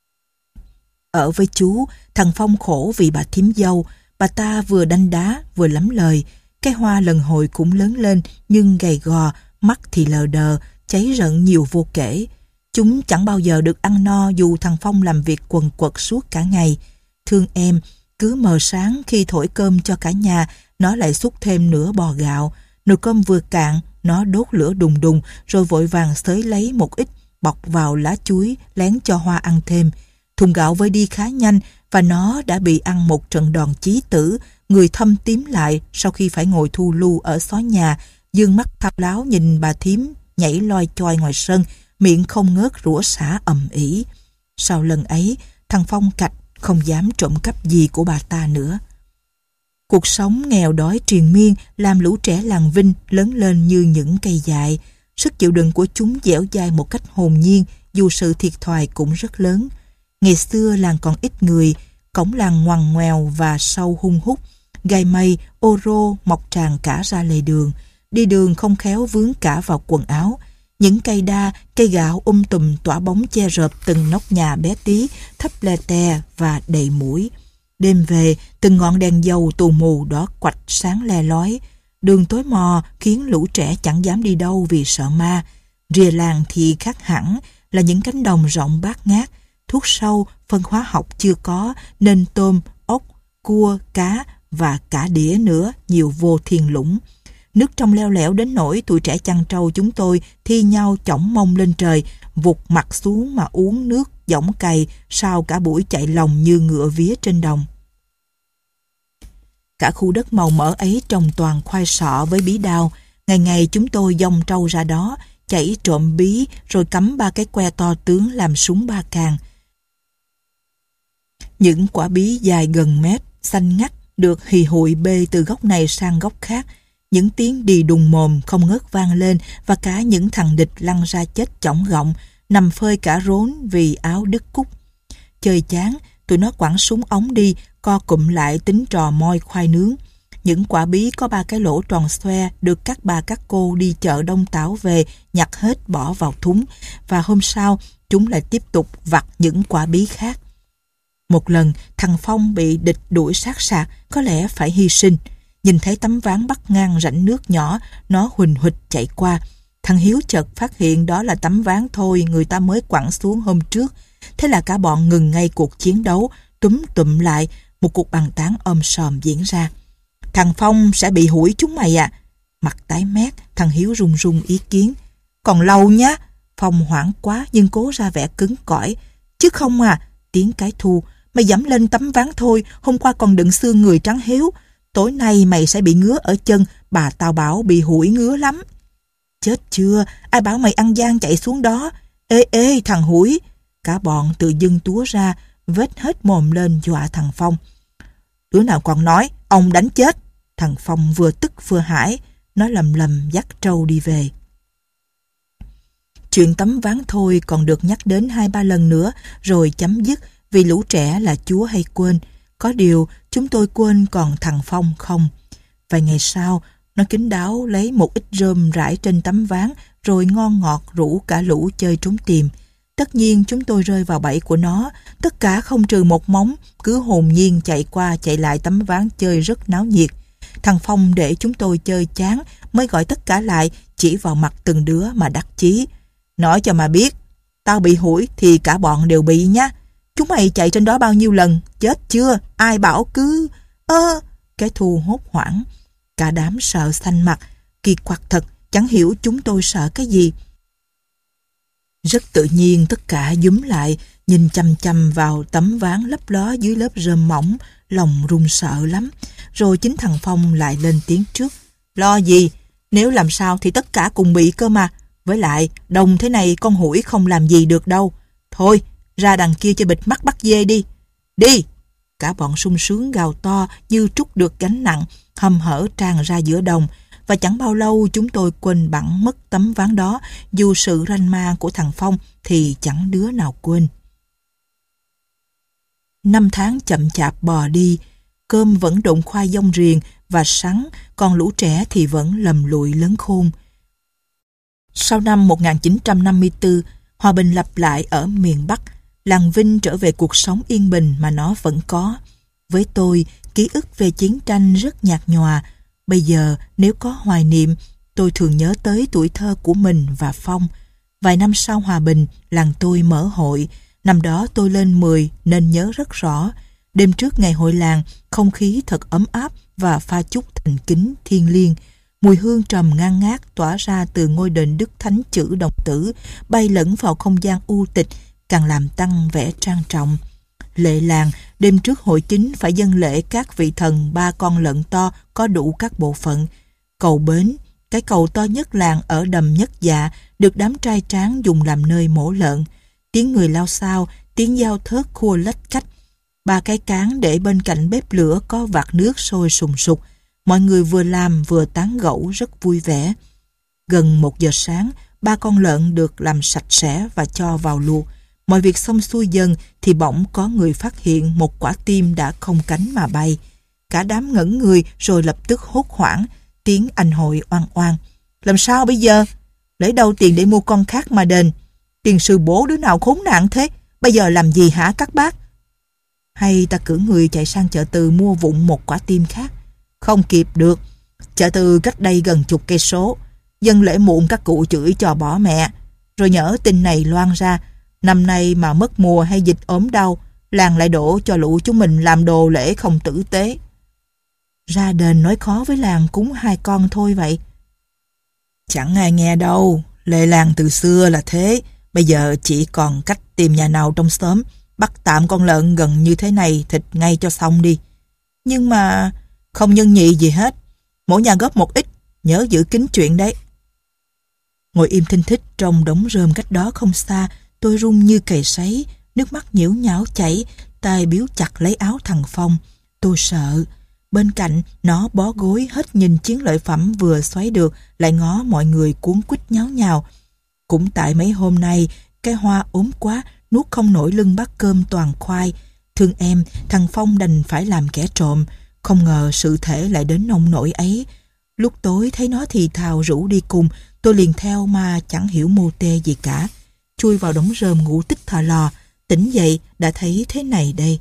Ở với chú, thằng Phong khổ vì bà thím dâu. Bà ta vừa đanh đá vừa lắm lời. Cái Hoa lần hồi cũng lớn lên nhưng gầy gò, mắt thì lờ đờ, cháy rận nhiều vô kể. Chúng chẳng bao giờ được ăn no dù thằng Phong làm việc quần quật suốt cả ngày. Thương em, cứ mờ sáng khi thổi cơm cho cả nhà, nó lại xúc thêm nửa bò gạo. Nồi cơm vừa cạn, nó đốt lửa đùng đùng rồi vội vàng xới lấy một ít bọc vào lá chuối lén cho Hoa ăn thêm. Thùng gạo vơi đi khá nhanh và nó đã bị ăn một trận đòn chí tử, người thâm tím lại sau khi phải ngồi thu lưu ở xó nhà, dương mắt thao láo nhìn bà thím nhảy loi choi ngoài sân, miệng không ngớt rủa xả ầm ĩ. Sau lần ấy, thằng Phong cạch không dám trộm cắp gì của bà ta nữa. Cuộc sống nghèo đói triền miên làm lũ trẻ làng Vinh lớn lên như những cây dại. Sức chịu đựng của chúng dẻo dai một cách hồn nhiên dù sự thiệt thòi cũng rất lớn. Ngày xưa làng còn ít người, cổng làng ngoằn ngoèo và sâu hun hút, gai mây, ô rô mọc tràn cả ra lề đường. Đi đường không khéo vướng cả vào quần áo. Những cây đa, cây gạo um tùm tỏa bóng che rợp từng nóc nhà bé tí, thấp le te và đầy muỗi. Đêm về, từng ngọn đèn dầu tù mù đỏ quạch sáng le lói. Đường tối mò khiến lũ trẻ chẳng dám đi đâu vì sợ ma. Rìa làng thì khác hẳn, là những cánh đồng rộng bát ngát. Thuốc sâu, phân hóa học chưa có nên tôm, ốc, cua, cá và cả đĩa nữa nhiều vô thiên lũng. Nước trong leo lẻo đến nỗi tụi trẻ chăn trâu chúng tôi thi nhau chỏng mông lên trời, vụt mặt xuống mà uống nước dõng cày sau cả buổi chạy lòng như ngựa vía trên đồng. Cả khu đất màu mỡ ấy trồng toàn khoai sọ với bí đao. Ngày ngày chúng tôi dông trâu ra đó, chảy trộm bí rồi cắm ba cái que to tướng làm súng ba càng. Những quả bí dài gần mét, xanh ngắt, được hì hụi bê từ góc này sang góc khác. Những tiếng đì đùng mồm không ngớt vang lên và cả những thằng địch lăn ra chết chỏng gọng, nằm phơi cả rốn vì áo đứt cúc. Chơi chán, tụi nó quẳng súng ống đi, co cụm lại tính trò moi khoai nướng. Những quả bí có ba cái lỗ tròn xoe được các bà các cô đi chợ Đông Tảo về nhặt hết bỏ vào thúng, và hôm sau chúng lại tiếp tục vặt những quả bí khác. Một lần thằng Phong bị địch đuổi sát sạc, có lẽ phải hy sinh. Nhìn thấy tấm ván bắc ngang rãnh nước nhỏ, nó huỳnh huỵch chạy qua. Thằng Hiếu chợt phát hiện đó là tấm ván thôi người ta mới quẳng xuống hôm trước. Thế là cả bọn ngừng ngay cuộc chiến đấu, túm tụm lại, một cuộc bàn tán om sòm diễn ra. Thằng Phong sẽ bị hủi chúng mày à? Mặt tái mét, thằng Hiếu run run ý kiến. Còn lâu nhá. Phong hoảng quá nhưng cố ra vẻ cứng cỏi. Chứ không à, tiếng cái Thu. Mày dẫm lên tấm ván thôi, hôm qua còn đựng xương người trắng Hiếu. Tối nay mày sẽ bị ngứa ở chân, bà tao bảo bị hủi ngứa lắm. Chết chưa, ai bảo mày ăn gian chạy xuống đó. Ê ê thằng hủi. Cả bọn tự dưng túa ra, vết hết mồm lên dọa thằng Phong. Đứa nào còn nói, ông đánh chết. Thằng Phong vừa tức vừa hãi, nó lầm lầm dắt trâu đi về. Chuyện tấm ván thôi còn được nhắc đến hai ba lần nữa rồi chấm dứt, vì lũ trẻ là chúa hay quên. Có điều chúng tôi quên còn thằng Phong không. Vài ngày sau, nó kín đáo lấy một ít rơm rải trên tấm ván rồi ngon ngọt rủ cả lũ chơi trốn tìm. Tất nhiên chúng tôi rơi vào bẫy của nó, tất cả không trừ một móng, cứ hồn nhiên chạy qua chạy lại tấm ván chơi rất náo nhiệt. Thằng Phong để chúng tôi chơi chán mới gọi tất cả lại, chỉ vào mặt từng đứa mà đắc chí. Nói cho mà biết, tao bị hủi thì cả bọn đều bị nhá. Chúng mày chạy trên đó bao nhiêu lần, chết chưa? Ai bảo cứ... Ơ... Cái Thu hốt hoảng. Cả đám sợ xanh mặt, kỳ quặc thật, chẳng hiểu chúng tôi sợ cái gì. Rất tự nhiên tất cả dúm lại, nhìn chăm chăm vào tấm ván lấp ló dưới lớp rơm mỏng, lòng run sợ lắm. Rồi chính thằng Phong lại lên tiếng trước. Lo gì, nếu làm sao thì tất cả cùng bị cơ mà. Với lại, đông thế này con hủi không làm gì được đâu. Thôi, ra đằng kia cho bịt mắt bắt dê đi. Đi! Cả bọn sung sướng gào to như trút được gánh nặng, hầm hở tràn ra giữa đồng. Và chẳng bao lâu chúng tôi quên bẵng mất tấm ván đó, dù sự ranh ma của thằng Phong thì chẳng đứa nào quên. Năm tháng chậm chạp bò đi, cơm vẫn đụng khoai dông riềng và sắn, còn lũ trẻ thì vẫn lầm lụi lớn khôn. Sau năm một nghìn chín trăm năm mươi tư, hòa bình lặp lại ở miền Bắc, làng Vinh trở về cuộc sống yên bình mà nó vẫn có. Với tôi, ký ức về chiến tranh rất nhạt nhòa. Bây giờ, nếu có hoài niệm, tôi thường nhớ tới tuổi thơ của mình và Phong. Vài năm sau hòa bình, làng tôi mở hội. Năm đó tôi lên mười nên nhớ rất rõ. Đêm trước ngày hội làng, không khí thật ấm áp và pha chút thành kính thiêng liêng. Mùi hương trầm ngang ngát tỏa ra từ ngôi đền Đức Thánh Chữ Đồng Tử, bay lẫn vào không gian u tịch, càng làm tăng vẻ trang trọng. Lệ làng, đêm trước hội chính phải dâng lễ các vị thần ba con lợn to có đủ các bộ phận. Cầu bến, cái cầu to nhất làng ở đầm Nhất Dạ, được đám trai tráng dùng làm nơi mổ lợn. Tiếng người lao xao, tiếng dao thớt khua lách cách. Ba cái cán để bên cạnh bếp lửa có vạc nước sôi sùng sục. Mọi người vừa làm vừa tán gẫu rất vui vẻ. Gần một giờ sáng, ba con lợn được làm sạch sẽ và cho vào luộc. Mọi việc xong xuôi dần thì bỗng có người phát hiện một quả tim đã không cánh mà bay. Cả đám ngẩn người rồi lập tức hốt hoảng, tiếng anh hội oan oan. Làm sao bây giờ? Lấy đâu tiền để mua con khác mà đền? Tiền sư bố đứa nào khốn nạn thế? Bây giờ làm gì hả các bác? Hay ta cử người chạy sang chợ Từ mua vụng một quả tim khác? Không kịp được. Chợ Từ cách đây gần chục cây số. Dân lễ muộn các cụ chửi cho bỏ mẹ. Rồi nhỡ tin này loan ra, năm nay mà mất mùa hay dịch ốm đau, làng lại đổ cho lũ chúng mình làm đồ lễ không tử tế. Ra đền nói khó với làng cúng hai con thôi vậy. Chẳng ai nghe đâu, lệ làng từ xưa là thế. Bây giờ chỉ còn cách tìm nhà nào trong xóm, bắt tạm con lợn gần như thế này thịt ngay cho xong đi. Nhưng mà không nhân nhị gì hết, mỗi nhà góp một ít, nhớ giữ kín chuyện đấy. Ngồi im thinh thích trong đống rơm cách đó không xa, tôi run như cầy sấy, nước mắt nhiễu nhão chảy, tay biếu chặt lấy áo thằng Phong. Tôi sợ. Bên cạnh, nó bó gối hết nhìn chiến lợi phẩm vừa xoáy được, lại ngó mọi người cuống quýt nháo nhào. Cũng tại mấy hôm nay, cái Hoa ốm quá, nuốt không nổi lưng bát cơm toàn khoai. Thương em, thằng Phong đành phải làm kẻ trộm. Không ngờ sự thể lại đến nông nỗi ấy. Lúc tối thấy nó thì thào rủ đi cùng, tôi liền theo mà chẳng hiểu mô tê gì cả. Chui vào đống rơm ngủ tích thò lò, tỉnh dậy đã thấy thế này đây.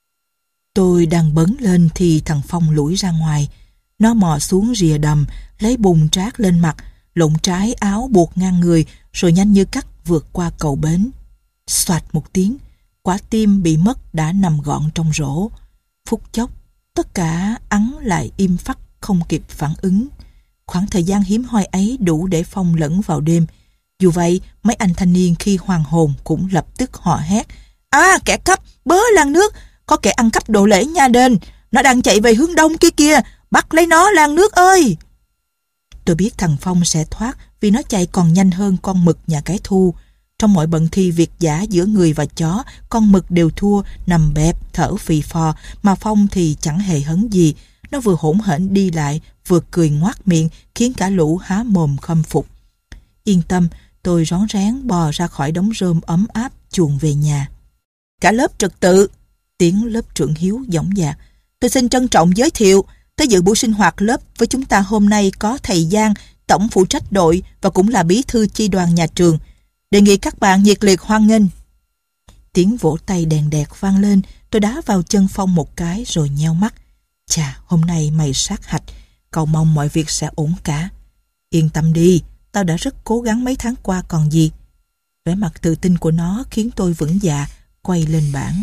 Tôi đang bấn lên thì thằng Phong lủi ra ngoài. Nó mò xuống rìa đầm, lấy bùn trát lên mặt, lộn trái áo buộc ngang người, rồi nhanh như cắt vượt qua cầu bến. Xoạt một tiếng, quả tim bị mất đã nằm gọn trong rổ. Phút chốc, tất cả ắng lại im phắt không kịp phản ứng. Khoảng thời gian hiếm hoi ấy đủ để Phong lẫn vào đêm. Dù vậy, mấy anh thanh niên khi hoàn hồn cũng lập tức hò hét. À, kẻ cắp, bớ làng nước, có kẻ ăn cắp đồ lễ nhà đền. Nó đang chạy về hướng đông kia kìa, bắt lấy nó làng nước ơi. Tôi biết thằng Phong sẽ thoát vì nó chạy còn nhanh hơn con mực nhà cái Thu. Trong mọi bận thi việc giả giữa người và chó, con mực đều thua, nằm bẹp, thở phì phò, mà Phong thì chẳng hề hấn gì. Nó vừa hỗn hển đi lại, vừa cười ngoác miệng, khiến cả lũ há mồm khâm phục. Yên tâm, tôi rón rén bò ra khỏi đống rơm ấm áp, chuồn về nhà. Cả lớp trật tự, tiếng lớp trưởng Hiếu dõng dạc. Tôi xin trân trọng giới thiệu, tới dự buổi sinh hoạt lớp với chúng ta hôm nay có thầy Giang, tổng phụ trách đội và cũng là bí thư chi đoàn nhà trường. Đề nghị các bạn nhiệt liệt hoan nghênh. Tiếng vỗ tay đèn đẹt vang lên, tôi đá vào chân Phong một cái rồi nheo mắt. Chà, hôm nay mày sát hạch, cậu mong mọi việc sẽ ổn cả. Yên tâm đi, tao đã rất cố gắng mấy tháng qua còn gì. Vẻ mặt tự tin của nó khiến tôi vững dạ, quay lên bảng.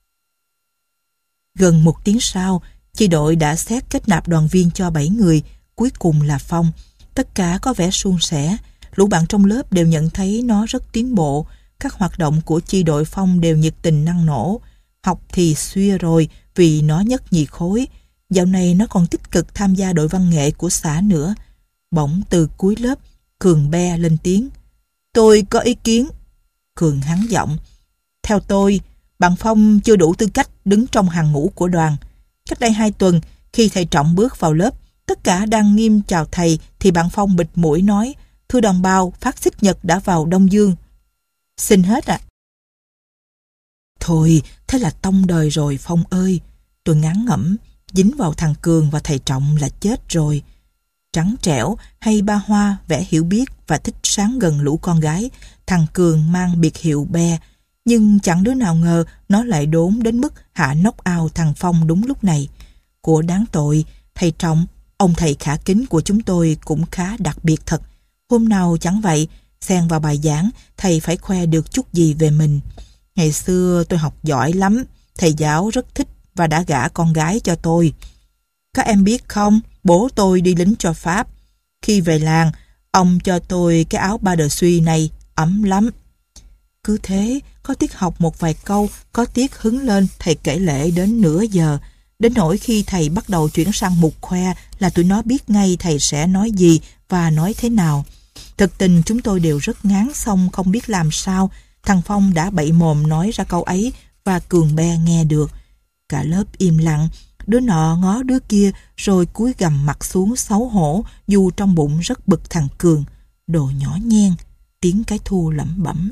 Gần một tiếng sau, chi đội đã xét kết nạp đoàn viên cho bảy người, cuối cùng là Phong. Tất cả có vẻ suôn sẻ, lũ bạn trong lớp đều nhận thấy nó rất tiến bộ. Các hoạt động của chi đội Phong đều nhiệt tình năng nổ. Học thì xuya rồi vì nó nhất nhì khối. Dạo này nó còn tích cực tham gia đội văn nghệ của xã nữa. Bỗng từ cuối lớp, Cường be lên tiếng. Tôi có ý kiến. Cường hắn giọng. Theo tôi, bạn Phong chưa đủ tư cách đứng trong hàng ngũ của đoàn. Cách đây hai tuần, khi thầy Trọng bước vào lớp, tất cả đang nghiêm chào thầy thì bạn Phong bịt mũi nói: "Thưa đồng bào, phát xít Nhật đã vào Đông Dương." Xin hết ạ. À. Thôi, thế là tông đời rồi Phong ơi. Tôi ngán ngẩm, dính vào thằng Cường và thầy Trọng là chết rồi. Trắng trẻo hay ba hoa, vẻ hiểu biết và thích sáng gần lũ con gái, thằng Cường mang biệt hiệu Be. Nhưng chẳng đứa nào ngờ nó lại đốn đến mức hạ knock out thằng Phong đúng lúc này. Của đáng tội, thầy Trọng, ông thầy khả kính của chúng tôi cũng khá đặc biệt thật. Hôm nào chẳng vậy, xen vào bài giảng, thầy phải khoe được chút gì về mình. Ngày xưa tôi học giỏi lắm, thầy giáo rất thích và đã gả con gái cho tôi. Các em biết không, bố tôi đi lính cho Pháp. Khi về làng, ông cho tôi cái áo ba đờ suy này, ấm lắm. Cứ thế, có tiết học một vài câu, có tiết hứng lên, thầy kể lể đến nửa giờ. Đến nỗi khi thầy bắt đầu chuyển sang mục khoe là tụi nó biết ngay thầy sẽ nói gì và nói thế nào. Thực tình chúng tôi đều rất ngán xong không biết làm sao. Thằng Phong đã bậy mồm nói ra câu ấy và Cường Be nghe được. Cả lớp im lặng, đứa nọ ngó đứa kia rồi cúi gằm mặt xuống xấu hổ, dù trong bụng rất bực thằng Cường. Đồ nhỏ nhen, tiếng cái Thu lẩm bẩm.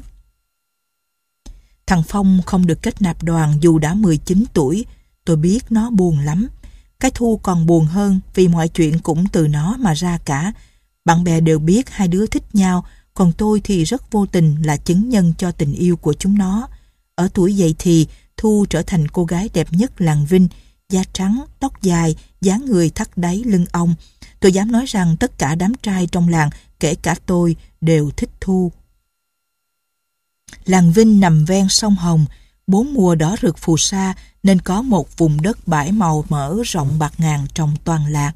Thằng Phong không được kết nạp đoàn dù đã mười chín tuổi. Tôi biết nó buồn lắm. Cái Thu còn buồn hơn vì mọi chuyện cũng từ nó mà ra cả. Bạn bè đều biết hai đứa thích nhau, còn tôi thì rất vô tình là chứng nhân cho tình yêu của chúng nó. Ở tuổi dậy thì, Thu trở thành cô gái đẹp nhất làng Vinh, da trắng, tóc dài, dáng người thắt đáy lưng ong. Tôi dám nói rằng tất cả đám trai trong làng, kể cả tôi, đều thích Thu. Làng Vinh nằm ven sông Hồng, bốn mùa đỏ rực phù sa nên có một vùng đất bãi màu mỡ rộng bạt ngàn trồng toàn lạc.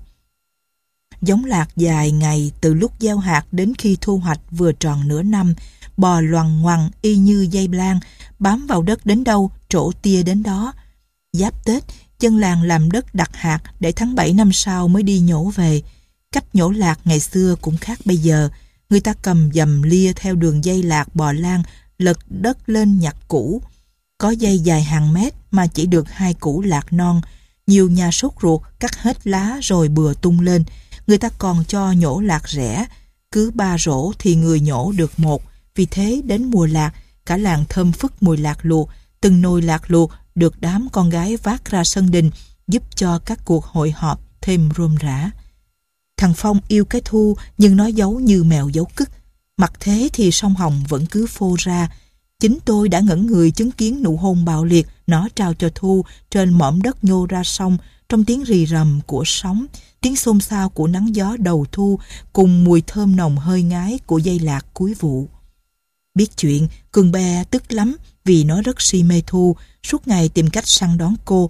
Giống lạc dài ngày từ lúc gieo hạt đến khi thu hoạch vừa tròn nửa năm, bò loằng ngoằng y như dây blang, bám vào đất đến đâu, trổ tia đến đó. Giáp Tết, dân làng làm đất đặt hạt để tháng bảy năm sau mới đi nhổ về. Cách nhổ lạc ngày xưa cũng khác bây giờ. Người ta cầm dầm lia theo đường dây lạc bò lang, lật đất lên nhặt củ. Có dây dài hàng mét mà chỉ được hai củ lạc non. Nhiều nhà sốt ruột cắt hết lá rồi bừa tung lên. Người ta còn cho nhổ lạc rẻ. Cứ ba rổ thì người nhổ được một. Vì thế đến mùa lạc, cả làng thơm phức mùi lạc luộc. Từng nồi lạc luộc được đám con gái vác ra sân đình, giúp cho các cuộc hội họp thêm rôm rã. Thằng Phong yêu cái Thu nhưng nó giấu như mèo giấu cứt. Mặc thế thì sông Hồng vẫn cứ phô ra. Chính tôi đã ngẩn người chứng kiến nụ hôn bạo liệt nó trao cho Thu trên mỏm đất nhô ra sông, trong tiếng rì rầm của sóng, tiếng xôn xao của nắng gió đầu thu cùng mùi thơm nồng hơi ngái của dây lạc cuối vụ. Biết chuyện, Cường Be tức lắm vì nó rất si mê Thu, suốt ngày tìm cách săn đón cô.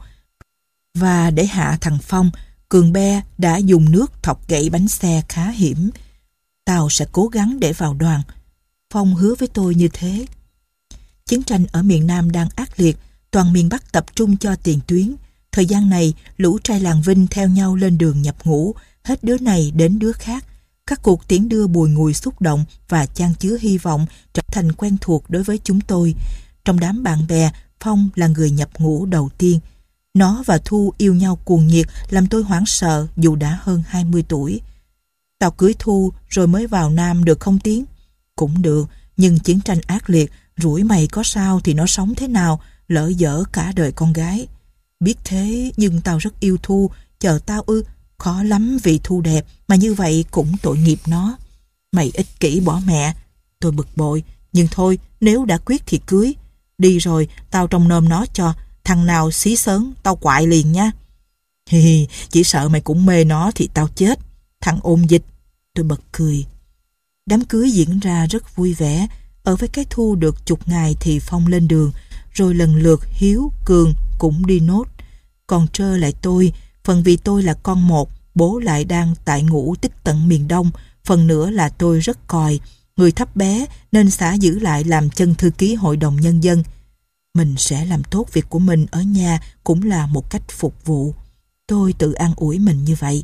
Và để hạ thằng Phong, Cường Be đã dùng nước thọc gãy bánh xe khá hiểm. Tao sẽ cố gắng để vào đoàn. Phong hứa với tôi như thế. Chiến tranh ở miền Nam đang ác liệt, toàn miền Bắc tập trung cho tiền tuyến. Thời gian này, lũ trai làng Vinh theo nhau lên đường nhập ngũ, hết đứa này đến đứa khác. Các cuộc tiễn đưa bùi ngùi xúc động và chan chứa hy vọng trở thành quen thuộc đối với chúng tôi. Trong đám bạn bè, Phong là người nhập ngũ đầu tiên. Nó và Thu yêu nhau cuồng nhiệt làm tôi hoảng sợ dù đã hơn hai mươi tuổi. Tao cưới Thu rồi mới vào Nam được không Tiến? Cũng được, nhưng chiến tranh ác liệt, rủi mày có sao thì nó sống thế nào, lỡ dở cả đời con gái. Biết thế nhưng tao rất yêu Thu, chờ tao ư, khó lắm vì Thu đẹp, mà như vậy cũng tội nghiệp nó. Mày ích kỷ bỏ mẹ. Tôi bực bội, nhưng thôi, nếu đã quyết thì cưới. Đi rồi, tao trông nom nó cho, thằng nào xí sớn, tao quại liền nha. Hi hi, chỉ sợ mày cũng mê nó thì tao chết. Thằng ôn dịch. Tôi bật cười. Đám cưới diễn ra rất vui vẻ. Ở với cái Thu được chục ngày thì Phong lên đường, rồi lần lượt Hiếu, Cường cũng đi nốt. Còn trơ lại tôi, phần vì tôi là con một, bố lại đang tại ngũ tích tận miền Đông, phần nữa là tôi rất còi, người thấp bé nên xã giữ lại làm chân thư ký hội đồng nhân dân. Mình sẽ làm tốt việc của mình ở nhà cũng là một cách phục vụ. Tôi tự an ủi mình như vậy.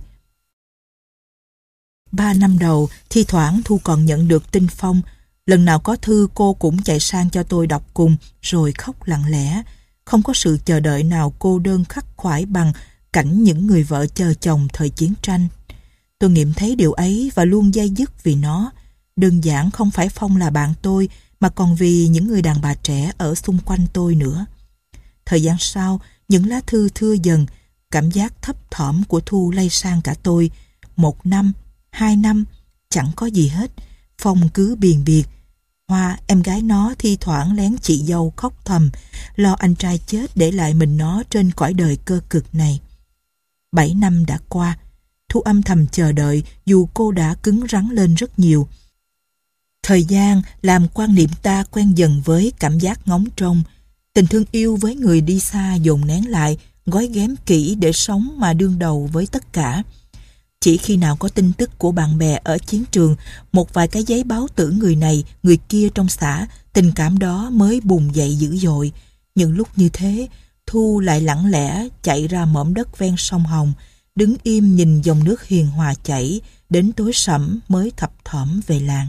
Ba năm đầu, thi thoảng Thu còn nhận được tin Phong. Lần nào có thư cô cũng chạy sang cho tôi đọc cùng, rồi khóc lặng lẽ. Không có sự chờ đợi nào cô đơn khắc khoải bằng cảnh những người vợ chờ chồng thời chiến tranh. Tôi nghiệm thấy điều ấy và luôn day dứt vì nó. Đơn giản không phải Phong là bạn tôi, mà còn vì những người đàn bà trẻ ở xung quanh tôi nữa. Thời gian sau, những lá thư thưa dần, cảm giác thấp thỏm của Thu lây sang cả tôi. Một năm, hai năm, chẳng có gì hết. Phong cứ biền biệt. Hoa, em gái nó, thi thoảng lén chị dâu khóc thầm, lo anh trai chết để lại mình nó trên cõi đời cơ cực này. Bảy năm đã qua, Thu âm thầm chờ đợi dù cô đã cứng rắn lên rất nhiều. Thời gian làm quan niệm ta quen dần với cảm giác ngóng trông. Tình thương yêu với người đi xa dồn nén lại, gói ghém kỹ để sống mà đương đầu với tất cả. Chỉ khi nào có tin tức của bạn bè ở chiến trường, một vài cái giấy báo tử người này, người kia trong xã, tình cảm đó mới bùng dậy dữ dội. Những lúc như thế, Thu lại lặng lẽ chạy ra mỏm đất ven sông Hồng, đứng im nhìn dòng nước hiền hòa chảy, đến tối sẫm mới thập thỏm về làng.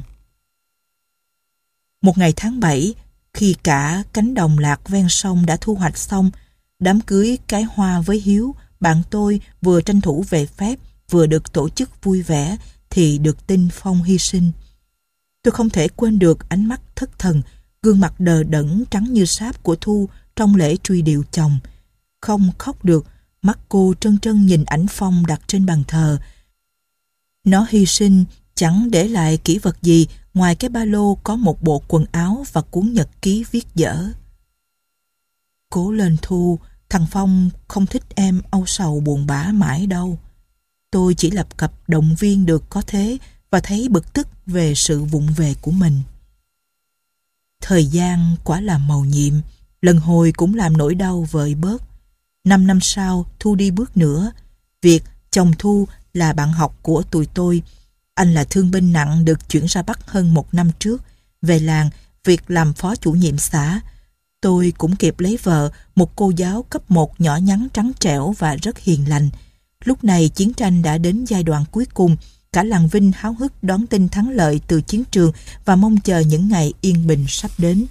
Một ngày tháng bảy, khi cả cánh đồng lạc ven sông đã thu hoạch xong, đám cưới cái Hoa với Hiếu, bạn tôi vừa tranh thủ về phép, vừa được tổ chức vui vẻ, thì được tin Phong hy sinh. Tôi không thể quên được ánh mắt thất thần, gương mặt đờ đẫn trắng như sáp của Thu trong lễ truy điệu chồng. Không khóc được, mắt cô trân trân nhìn ảnh Phong đặt trên bàn thờ. Nó hy sinh chẳng để lại kỷ vật gì ngoài cái ba lô có một bộ quần áo và cuốn nhật ký viết dở. Cố lên Thu, thằng Phong không thích em âu sầu buồn bã mãi đâu. Tôi chỉ lập cập động viên được có thế và thấy bực tức về sự vụng về của mình. Thời gian quả là mầu nhiệm, lần hồi cũng làm nỗi đau vơi bớt. Năm năm sau, Thu đi bước nữa. Việt, chồng Thu, là bạn học của tụi tôi. Anh là thương binh nặng được chuyển ra Bắc hơn một năm trước. Về làng, Việt làm phó chủ nhiệm xã. Tôi cũng kịp lấy vợ, một cô giáo cấp một nhỏ nhắn trắng trẻo và rất hiền lành. Lúc này chiến tranh đã đến giai đoạn cuối cùng, cả làng Vinh háo hức đón tin thắng lợi từ chiến trường và mong chờ những ngày yên bình sắp đến.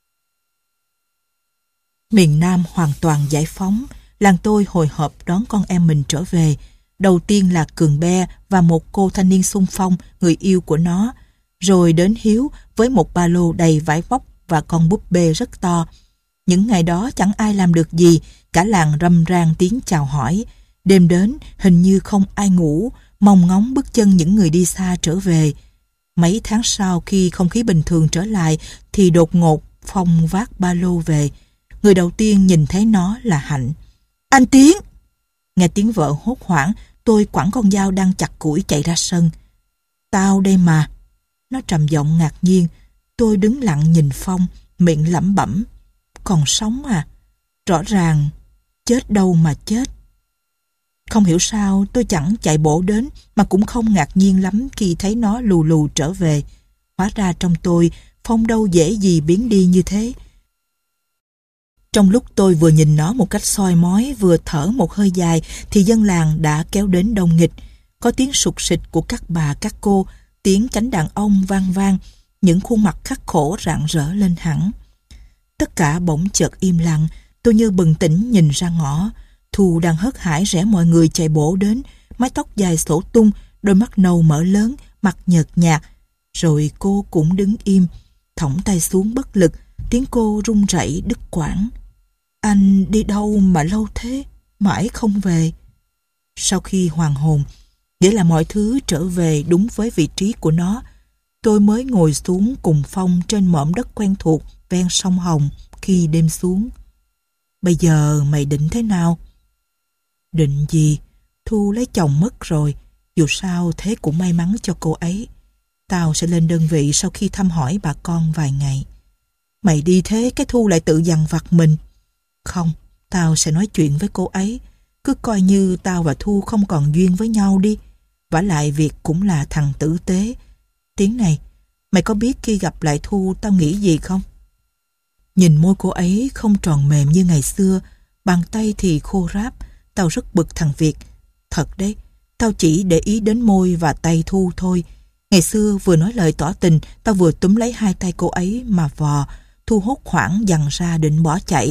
Miền Nam hoàn toàn giải phóng, làng tôi hồi hộp đón con em mình trở về. Đầu tiên là Cường Be và một cô thanh niên xung phong, người yêu của nó. Rồi đến Hiếu với một ba lô đầy vải vóc và con búp bê rất to. Những ngày đó chẳng ai làm được gì, cả làng râm ran tiếng chào hỏi. Đêm đến, hình như không ai ngủ, mong ngóng bước chân những người đi xa trở về. Mấy tháng sau khi không khí bình thường trở lại, thì đột ngột Phong vác ba lô về. Người đầu tiên nhìn thấy nó là Hạnh. Anh Tiến! Nghe tiếng vợ hốt hoảng, tôi quẳng con dao đang chặt củi chạy ra sân. Tao đây mà. Nó trầm giọng ngạc nhiên. Tôi đứng lặng nhìn Phong, miệng lẩm bẩm. Còn sống à? Rõ ràng, chết đâu mà chết. Không hiểu sao tôi chẳng chạy bộ đến mà cũng không ngạc nhiên lắm khi thấy nó lù lù trở về. Hóa ra trong tôi, Phong đâu dễ gì biến đi như thế. Trong lúc tôi vừa nhìn nó một cách soi mói, vừa thở một hơi dài, thì dân làng đã kéo đến đông nghịch. Có tiếng sụt sịt của các bà các cô, tiếng cánh đàn ông vang vang, những khuôn mặt khắc khổ rạng rỡ lên hẳn. Tất cả bỗng chợt im lặng, tôi như bừng tỉnh nhìn ra ngõ. Thu đang hớt hải rẽ mọi người chạy bổ đến, mái tóc dài xổ tung, đôi mắt nâu mở lớn, mặt nhợt nhạt. Rồi cô cũng đứng im, thõng tay xuống bất lực, tiếng cô run rẩy đứt quãng. Anh đi đâu mà lâu thế, mãi không về. Sau khi hoàn hồn, nghĩa là mọi thứ trở về đúng với vị trí của nó, tôi mới ngồi xuống cùng Phong trên mỏm đất quen thuộc ven sông Hồng khi đêm xuống. Bây giờ mày định thế nào? Định gì? Thu lấy chồng mất rồi, dù sao thế cũng may mắn cho cô ấy. Tao sẽ lên đơn vị sau khi thăm hỏi bà con vài ngày. Mày đi thế cái Thu lại tự dằn vặt mình. Không, tao sẽ nói chuyện với cô ấy. Cứ coi như tao và Thu không còn duyên với nhau đi. Vả lại Việt cũng là thằng tử tế. Tiếng này, mày có biết khi gặp lại Thu tao nghĩ gì không? Nhìn môi cô ấy không tròn mềm như ngày xưa, bàn tay thì khô ráp. Tao rất bực thằng Việt. Thật đấy, tao chỉ để ý đến môi và tay Thu thôi. Ngày xưa vừa nói lời tỏ tình, tao vừa túm lấy hai tay cô ấy mà vò. Thu hốt hoảng giằng ra định bỏ chạy.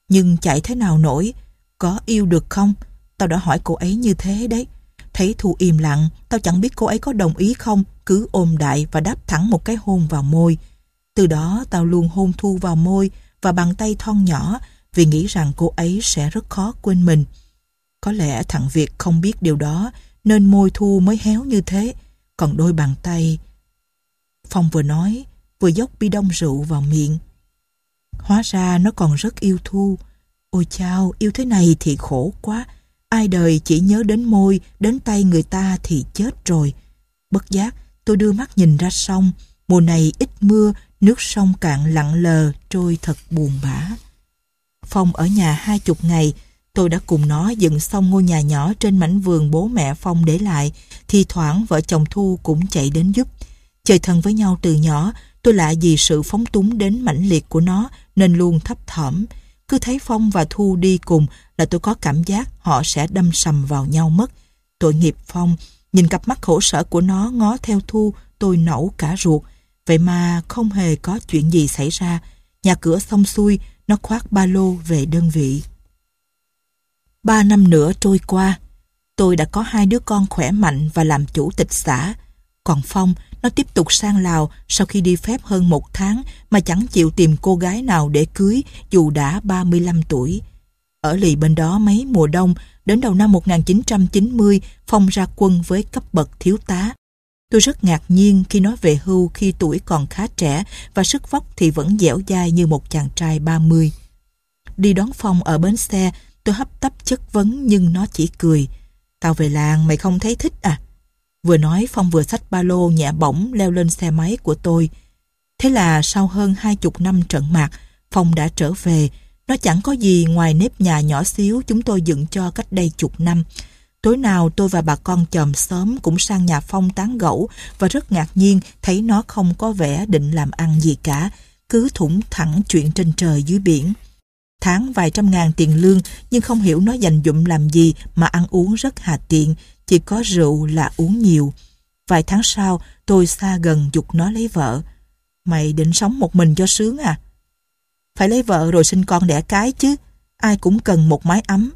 Nhưng chạy thế nào nổi, có yêu được không? Tao đã hỏi cô ấy như thế đấy. Thấy Thu im lặng, tao chẳng biết cô ấy có đồng ý không, cứ ôm đại và đáp thẳng một cái hôn vào môi. Từ đó tao luôn hôn Thu vào môi và bàn tay thon nhỏ vì nghĩ rằng cô ấy sẽ rất khó quên mình. Có lẽ thằng Việt không biết điều đó nên môi Thu mới héo như thế, còn đôi bàn tay... Phong vừa nói, vừa dốc bi đông rượu vào miệng. Hóa ra nó còn rất yêu Thu. Ôi chao, yêu thế này thì khổ quá. Ai đời chỉ nhớ đến môi, đến tay người ta thì chết rồi. Bất giác, tôi đưa mắt nhìn ra sông. Mùa này ít mưa, nước sông cạn lặng lờ, trôi thật buồn bã. Phong ở nhà hai chục ngày, tôi đã cùng nó dựng xong ngôi nhà nhỏ trên mảnh vườn bố mẹ Phong để lại. Thì thoảng vợ chồng Thu cũng chạy đến giúp. Chơi thân với nhau từ nhỏ, tôi lạ vì sự phóng túng đến mãnh liệt của nó nên luôn thấp thỏm. Cứ thấy Phong và Thu đi cùng là tôi có cảm giác họ sẽ đâm sầm vào nhau mất. Tội nghiệp Phong, nhìn cặp mắt khổ sở của nó ngó theo Thu, tôi nẫu cả ruột. Vậy mà không hề có chuyện gì xảy ra. Nhà cửa xong xuôi, nó khoác ba lô về đơn vị. Ba năm nữa trôi qua, tôi đã có hai đứa con khỏe mạnh và làm chủ tịch xã. Còn Phong, nó tiếp tục sang Lào sau khi đi phép hơn một tháng mà chẳng chịu tìm cô gái nào để cưới dù đã ba mươi lăm tuổi. Ở lì bên đó mấy mùa đông, đến đầu năm một nghìn chín trăm chín mươi, Phong ra quân với cấp bậc thiếu tá. Tôi rất ngạc nhiên khi nó về hưu khi tuổi còn khá trẻ và sức vóc thì vẫn dẻo dai như một chàng trai ba mươi. Đi đón Phong ở bến xe, tôi hấp tấp chất vấn nhưng nó chỉ cười. Tao về làng mày không thấy thích à? Vừa nói Phong vừa xách ba lô nhẹ bổng leo lên xe máy của tôi. Thế là sau hơn hai chục năm trận mạc, Phong đã trở về. Nó chẳng có gì ngoài nếp nhà nhỏ xíu chúng tôi dựng cho cách đây chục năm. Tối nào tôi và bà con chòm xóm cũng sang nhà Phong tán gẫu và rất ngạc nhiên thấy nó không có vẻ định làm ăn gì cả, cứ thủng thẳng chuyện trên trời dưới biển. Tháng vài trăm ngàn tiền lương nhưng không hiểu nó dành dụm làm gì mà ăn uống rất hà tiện, chỉ có rượu là uống nhiều. Vài tháng sau tôi xa gần giục nó lấy vợ. Mày định sống một mình cho sướng à? Phải lấy vợ rồi sinh con đẻ cái chứ, ai cũng cần một mái ấm.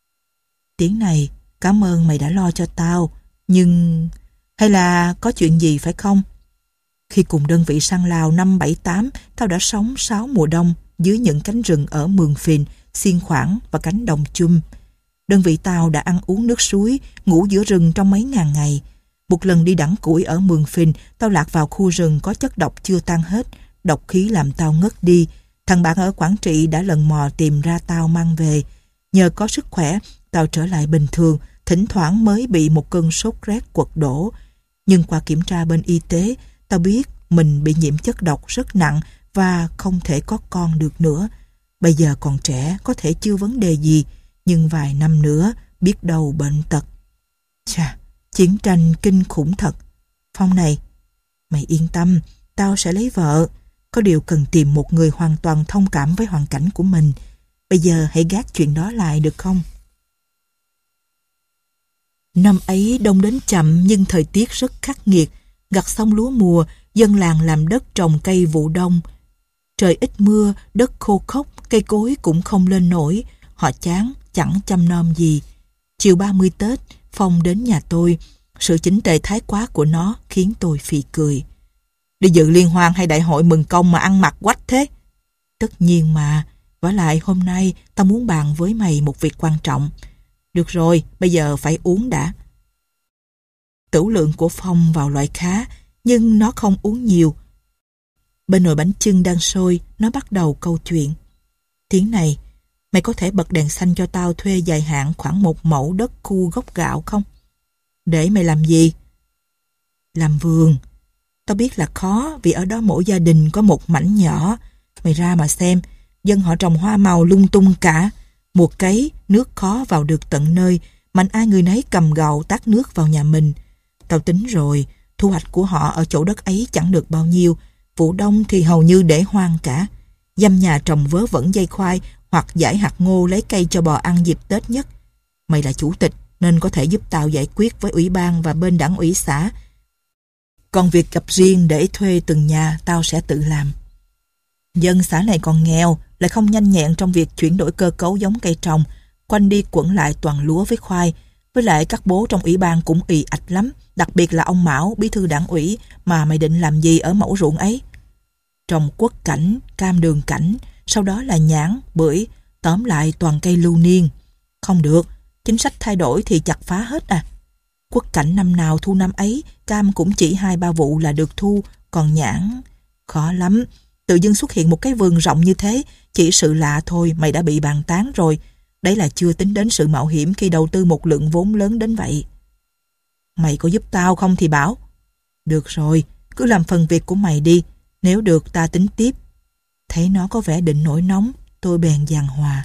Tiếng này, cảm ơn mày đã lo cho tao, nhưng... Hay là có chuyện gì phải không? Khi cùng đơn vị sang Lào năm bảy tám, tao đã sống sáu mùa đông dưới những cánh rừng ở Mường Phìn, Xiên Khoảng và cánh đồng Chum. Đơn vị tao đã ăn uống nước suối, ngủ giữa rừng trong mấy ngàn ngày. Một lần đi đẵng củi ở Mường Phìn, tao lạc vào khu rừng có chất độc chưa tan hết, độc khí làm tao ngất đi. Thằng bạn ở Quảng Trị đã lần mò tìm ra tao mang về. Nhờ có sức khỏe, tao trở lại bình thường, thỉnh thoảng mới bị một cơn sốt rét quật đổ. Nhưng qua kiểm tra bên y tế, tao biết mình bị nhiễm chất độc rất nặng và không thể có con được nữa. Bây giờ còn trẻ, có thể chưa vấn đề gì, nhưng vài năm nữa biết đâu bệnh tật. Chà, chiến tranh kinh khủng thật. Phong này, mày yên tâm, tao sẽ lấy vợ. Có điều cần tìm một người hoàn toàn thông cảm với hoàn cảnh của mình. Bây giờ hãy gác chuyện đó lại được không? Năm ấy đông đến chậm nhưng thời tiết rất khắc nghiệt. Gặt xong lúa mùa, dân làng làm đất trồng cây vụ đông. Trời ít mưa, đất khô khốc, cây cối cũng không lên nổi. Họ chán, chẳng chăm nom gì. Chiều ba mươi Tết, Phong đến nhà tôi. Sự chỉnh tề thái quá của nó khiến tôi phì cười. Đi dự liên hoan hay đại hội mừng công mà ăn mặc quách thế? Tất nhiên mà. Vả lại hôm nay tao muốn bàn với mày một việc quan trọng. Được rồi, bây giờ phải uống đã. Tửu lượng của Phong vào loại khá, nhưng nó không uống nhiều. Bên nồi bánh chưng đang sôi, nó bắt đầu câu chuyện. Tiếng này, mày có thể bật đèn xanh cho tao thuê dài hạn khoảng một mẫu đất khu gốc gạo không? Để mày làm gì? Làm vườn. Tao biết là khó vì ở đó mỗi gia đình có một mảnh nhỏ. Mày ra mà xem, dân họ trồng hoa màu lung tung cả. Mùa cấy, nước khó vào được tận nơi, mạnh ai người nấy cầm gạo tát nước vào nhà mình. Tao tính rồi, thu hoạch của họ ở chỗ đất ấy chẳng được bao nhiêu, vụ đông thì hầu như để hoang cả. Dăm nhà trồng vớ vẩn dây khoai hoặc giải hạt ngô lấy cây cho bò ăn dịp Tết nhất. Mày là chủ tịch nên có thể giúp tao giải quyết với ủy ban và bên đảng ủy xã. Còn việc gặp riêng để thuê từng nhà tao sẽ tự làm. Dân xã này còn nghèo, lại không nhanh nhẹn trong việc chuyển đổi cơ cấu giống cây trồng, quanh đi quẩn lại toàn lúa với khoai. Với lại các bố trong ủy ban cũng ì ạch lắm, đặc biệt là ông Mão, bí thư đảng ủy, mà mày định làm gì ở mẫu ruộng ấy? Trồng quất cảnh, cam đường cảnh, sau đó là nhãn, bưởi, tóm lại toàn cây lưu niên. Không được, chính sách thay đổi thì chặt phá hết à. Quất cảnh năm nào thu năm ấy, cam cũng chỉ hai ba vụ là được thu, còn nhãn... Khó lắm, tự dưng xuất hiện một cái vườn rộng như thế, chỉ sự lạ thôi mày đã bị bàn tán rồi. Đấy là chưa tính đến sự mạo hiểm khi đầu tư một lượng vốn lớn đến vậy. Mày có giúp tao không thì bảo. Được rồi, cứ làm phần việc của mày đi, nếu được ta tính tiếp. Thấy nó có vẻ định nổi nóng, tôi bèn giằng hòa.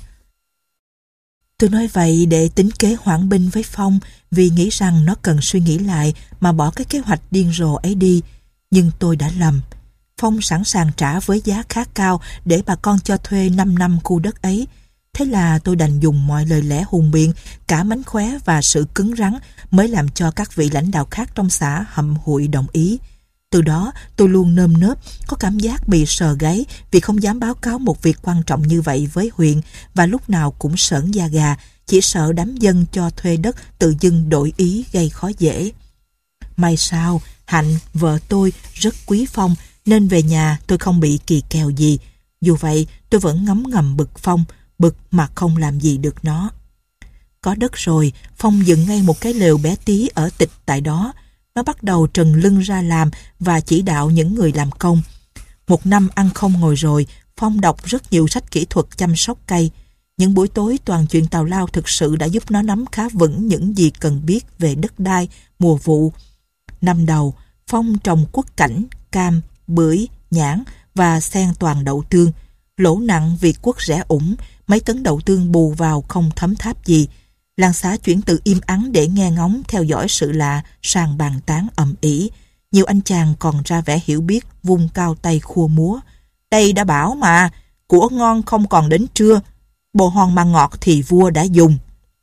Tôi nói vậy để tính kế hoãn binh với Phong, vì nghĩ rằng nó cần suy nghĩ lại mà bỏ cái kế hoạch điên rồ ấy đi. Nhưng tôi đã lầm. Phong sẵn sàng trả với giá khá cao để bà con cho thuê năm năm khu đất ấy. Thế là tôi đành dùng mọi lời lẽ hùng biện, cả mánh khóe và sự cứng rắn mới làm cho các vị lãnh đạo khác trong xã hậm hụi đồng ý. Từ đó tôi luôn nơm nớp, có cảm giác bị sờ gáy vì không dám báo cáo một việc quan trọng như vậy với huyện, và lúc nào cũng sởn da gà, chỉ sợ đám dân cho thuê đất tự dưng đổi ý gây khó dễ. May sao, Hạnh, vợ tôi rất quý Phong, nên về nhà tôi không bị kỳ kèo gì. Dù vậy, tôi vẫn ngấm ngầm bực Phong, bực mà không làm gì được nó. Có đất rồi, Phong dựng ngay một cái lều bé tí ở tịch tại đó. Nó bắt đầu trần lưng ra làm và chỉ đạo những người làm công. Một năm ăn không ngồi rồi, Phong đọc rất nhiều sách kỹ thuật chăm sóc cây. Những buổi tối toàn chuyện tào lao thực sự đã giúp nó nắm khá vững những gì cần biết về đất đai, mùa vụ. Năm đầu, Phong trồng quất cảnh, cam, bưởi, nhãn và xen toàn đậu tương. Lỗ nặng vì quất rẻ ủng, mấy tấn đậu tương bù vào không thấm tháp gì. Làng xã chuyển từ im ắng để nghe ngóng theo dõi sự lạ sang bàn tán ầm ĩ. Nhiều anh chàng còn ra vẻ hiểu biết, vung cao tay khua múa. Đây đã bảo mà, của ngon không còn đến trưa, bồ hòn mà ngọt thì vua đã dùng.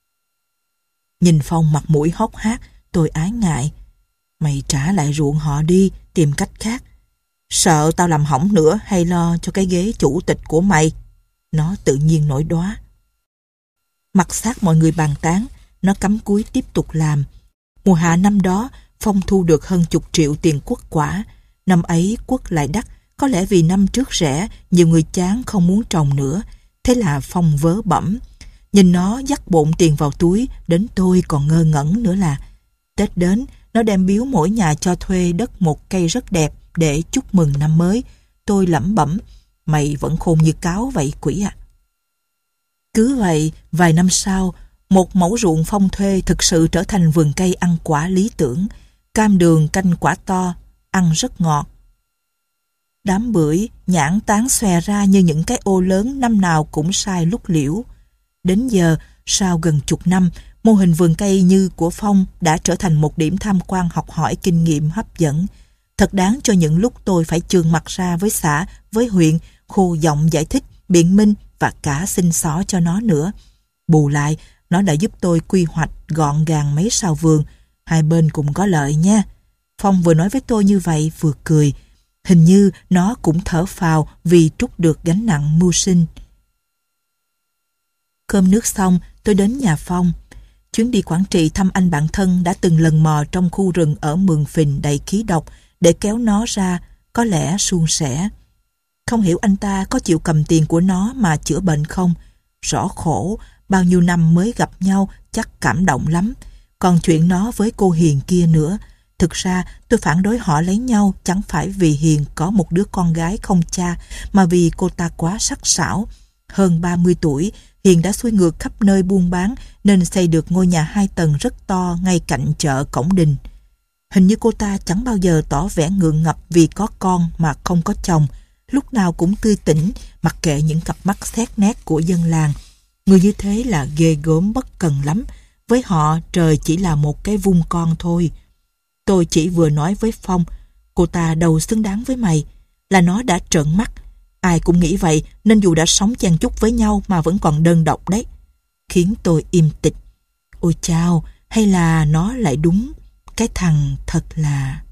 Nhìn Phong mặt mũi hốc hác, tôi ái ngại. Mày trả lại ruộng họ đi, tìm cách khác. Sợ tao làm hỏng nữa hay lo cho cái ghế chủ tịch của mày? Nó tự nhiên nổi đoá. Mặt sát mọi người bàn tán, nó cắm cúi tiếp tục làm. Mùa hạ năm đó, Phong thu được hơn chục triệu tiền quất quả. Năm ấy quất lại đắt, có lẽ vì năm trước rẻ, nhiều người chán không muốn trồng nữa. Thế là Phong vớ bẩm. Nhìn nó dắt bộn tiền vào túi, đến tôi còn ngơ ngẩn nữa là Tết đến, nó đem biếu mỗi nhà cho thuê đất một cây rất đẹp để chúc mừng năm mới. Tôi lẩm bẩm, mày vẫn khôn như cáo vậy quỷ à. Cứ vậy, vài năm sau, một mẫu ruộng Phong thuê thực sự trở thành vườn cây ăn quả lý tưởng. Cam đường canh quả to, ăn rất ngọt. Đám bưởi, nhãn tán xòe ra như những cái ô lớn, năm nào cũng sai lúc liễu. Đến giờ, sau gần chục năm, mô hình vườn cây như của Phong đã trở thành một điểm tham quan học hỏi kinh nghiệm hấp dẫn. Thật đáng cho những lúc tôi phải chườn mặt ra với xã, với huyện, khô giọng giải thích, biện minh và cả xin xỏ cho nó nữa. Bù lại, nó đã giúp tôi quy hoạch gọn gàng mấy sao vườn. Hai bên cùng có lợi nha. Phong vừa nói với tôi như vậy vừa cười. Hình như nó cũng thở phào vì trút được gánh nặng mưu sinh. Cơm nước xong, tôi đến nhà Phong. Chuyến đi Quảng Trị thăm anh bạn thân đã từng lần mò trong khu rừng ở Mường Phình đầy khí độc để kéo nó ra, có lẽ suôn sẻ. Không hiểu anh ta có chịu cầm tiền của nó mà chữa bệnh không? Rõ khổ, bao nhiêu năm mới gặp nhau chắc cảm động lắm. Còn chuyện nó với cô Hiền kia nữa. Thực ra tôi phản đối họ lấy nhau chẳng phải vì Hiền có một đứa con gái không cha, mà vì cô ta quá sắc sảo. Hơn ba mươi tuổi, Hiền đã xuôi ngược khắp nơi buôn bán nên xây được ngôi nhà hai tầng rất to ngay cạnh chợ Cổng Đình. Hình như cô ta chẳng bao giờ tỏ vẻ ngượng ngập vì có con mà không có chồng, lúc nào cũng tươi tỉnh, mặc kệ những cặp mắt xét nét của dân làng. Người như thế là ghê gớm bất cần lắm. Với họ, trời chỉ là một cái vung con thôi. Tôi chỉ vừa nói với Phong, cô ta đâu xứng đáng với mày, là nó đã trợn mắt. Ai cũng nghĩ vậy nên dù đã sống chen chúc với nhau mà vẫn còn đơn độc đấy. Khiến tôi im tịch. Ôi chao, hay là nó lại đúng, cái thằng thật là...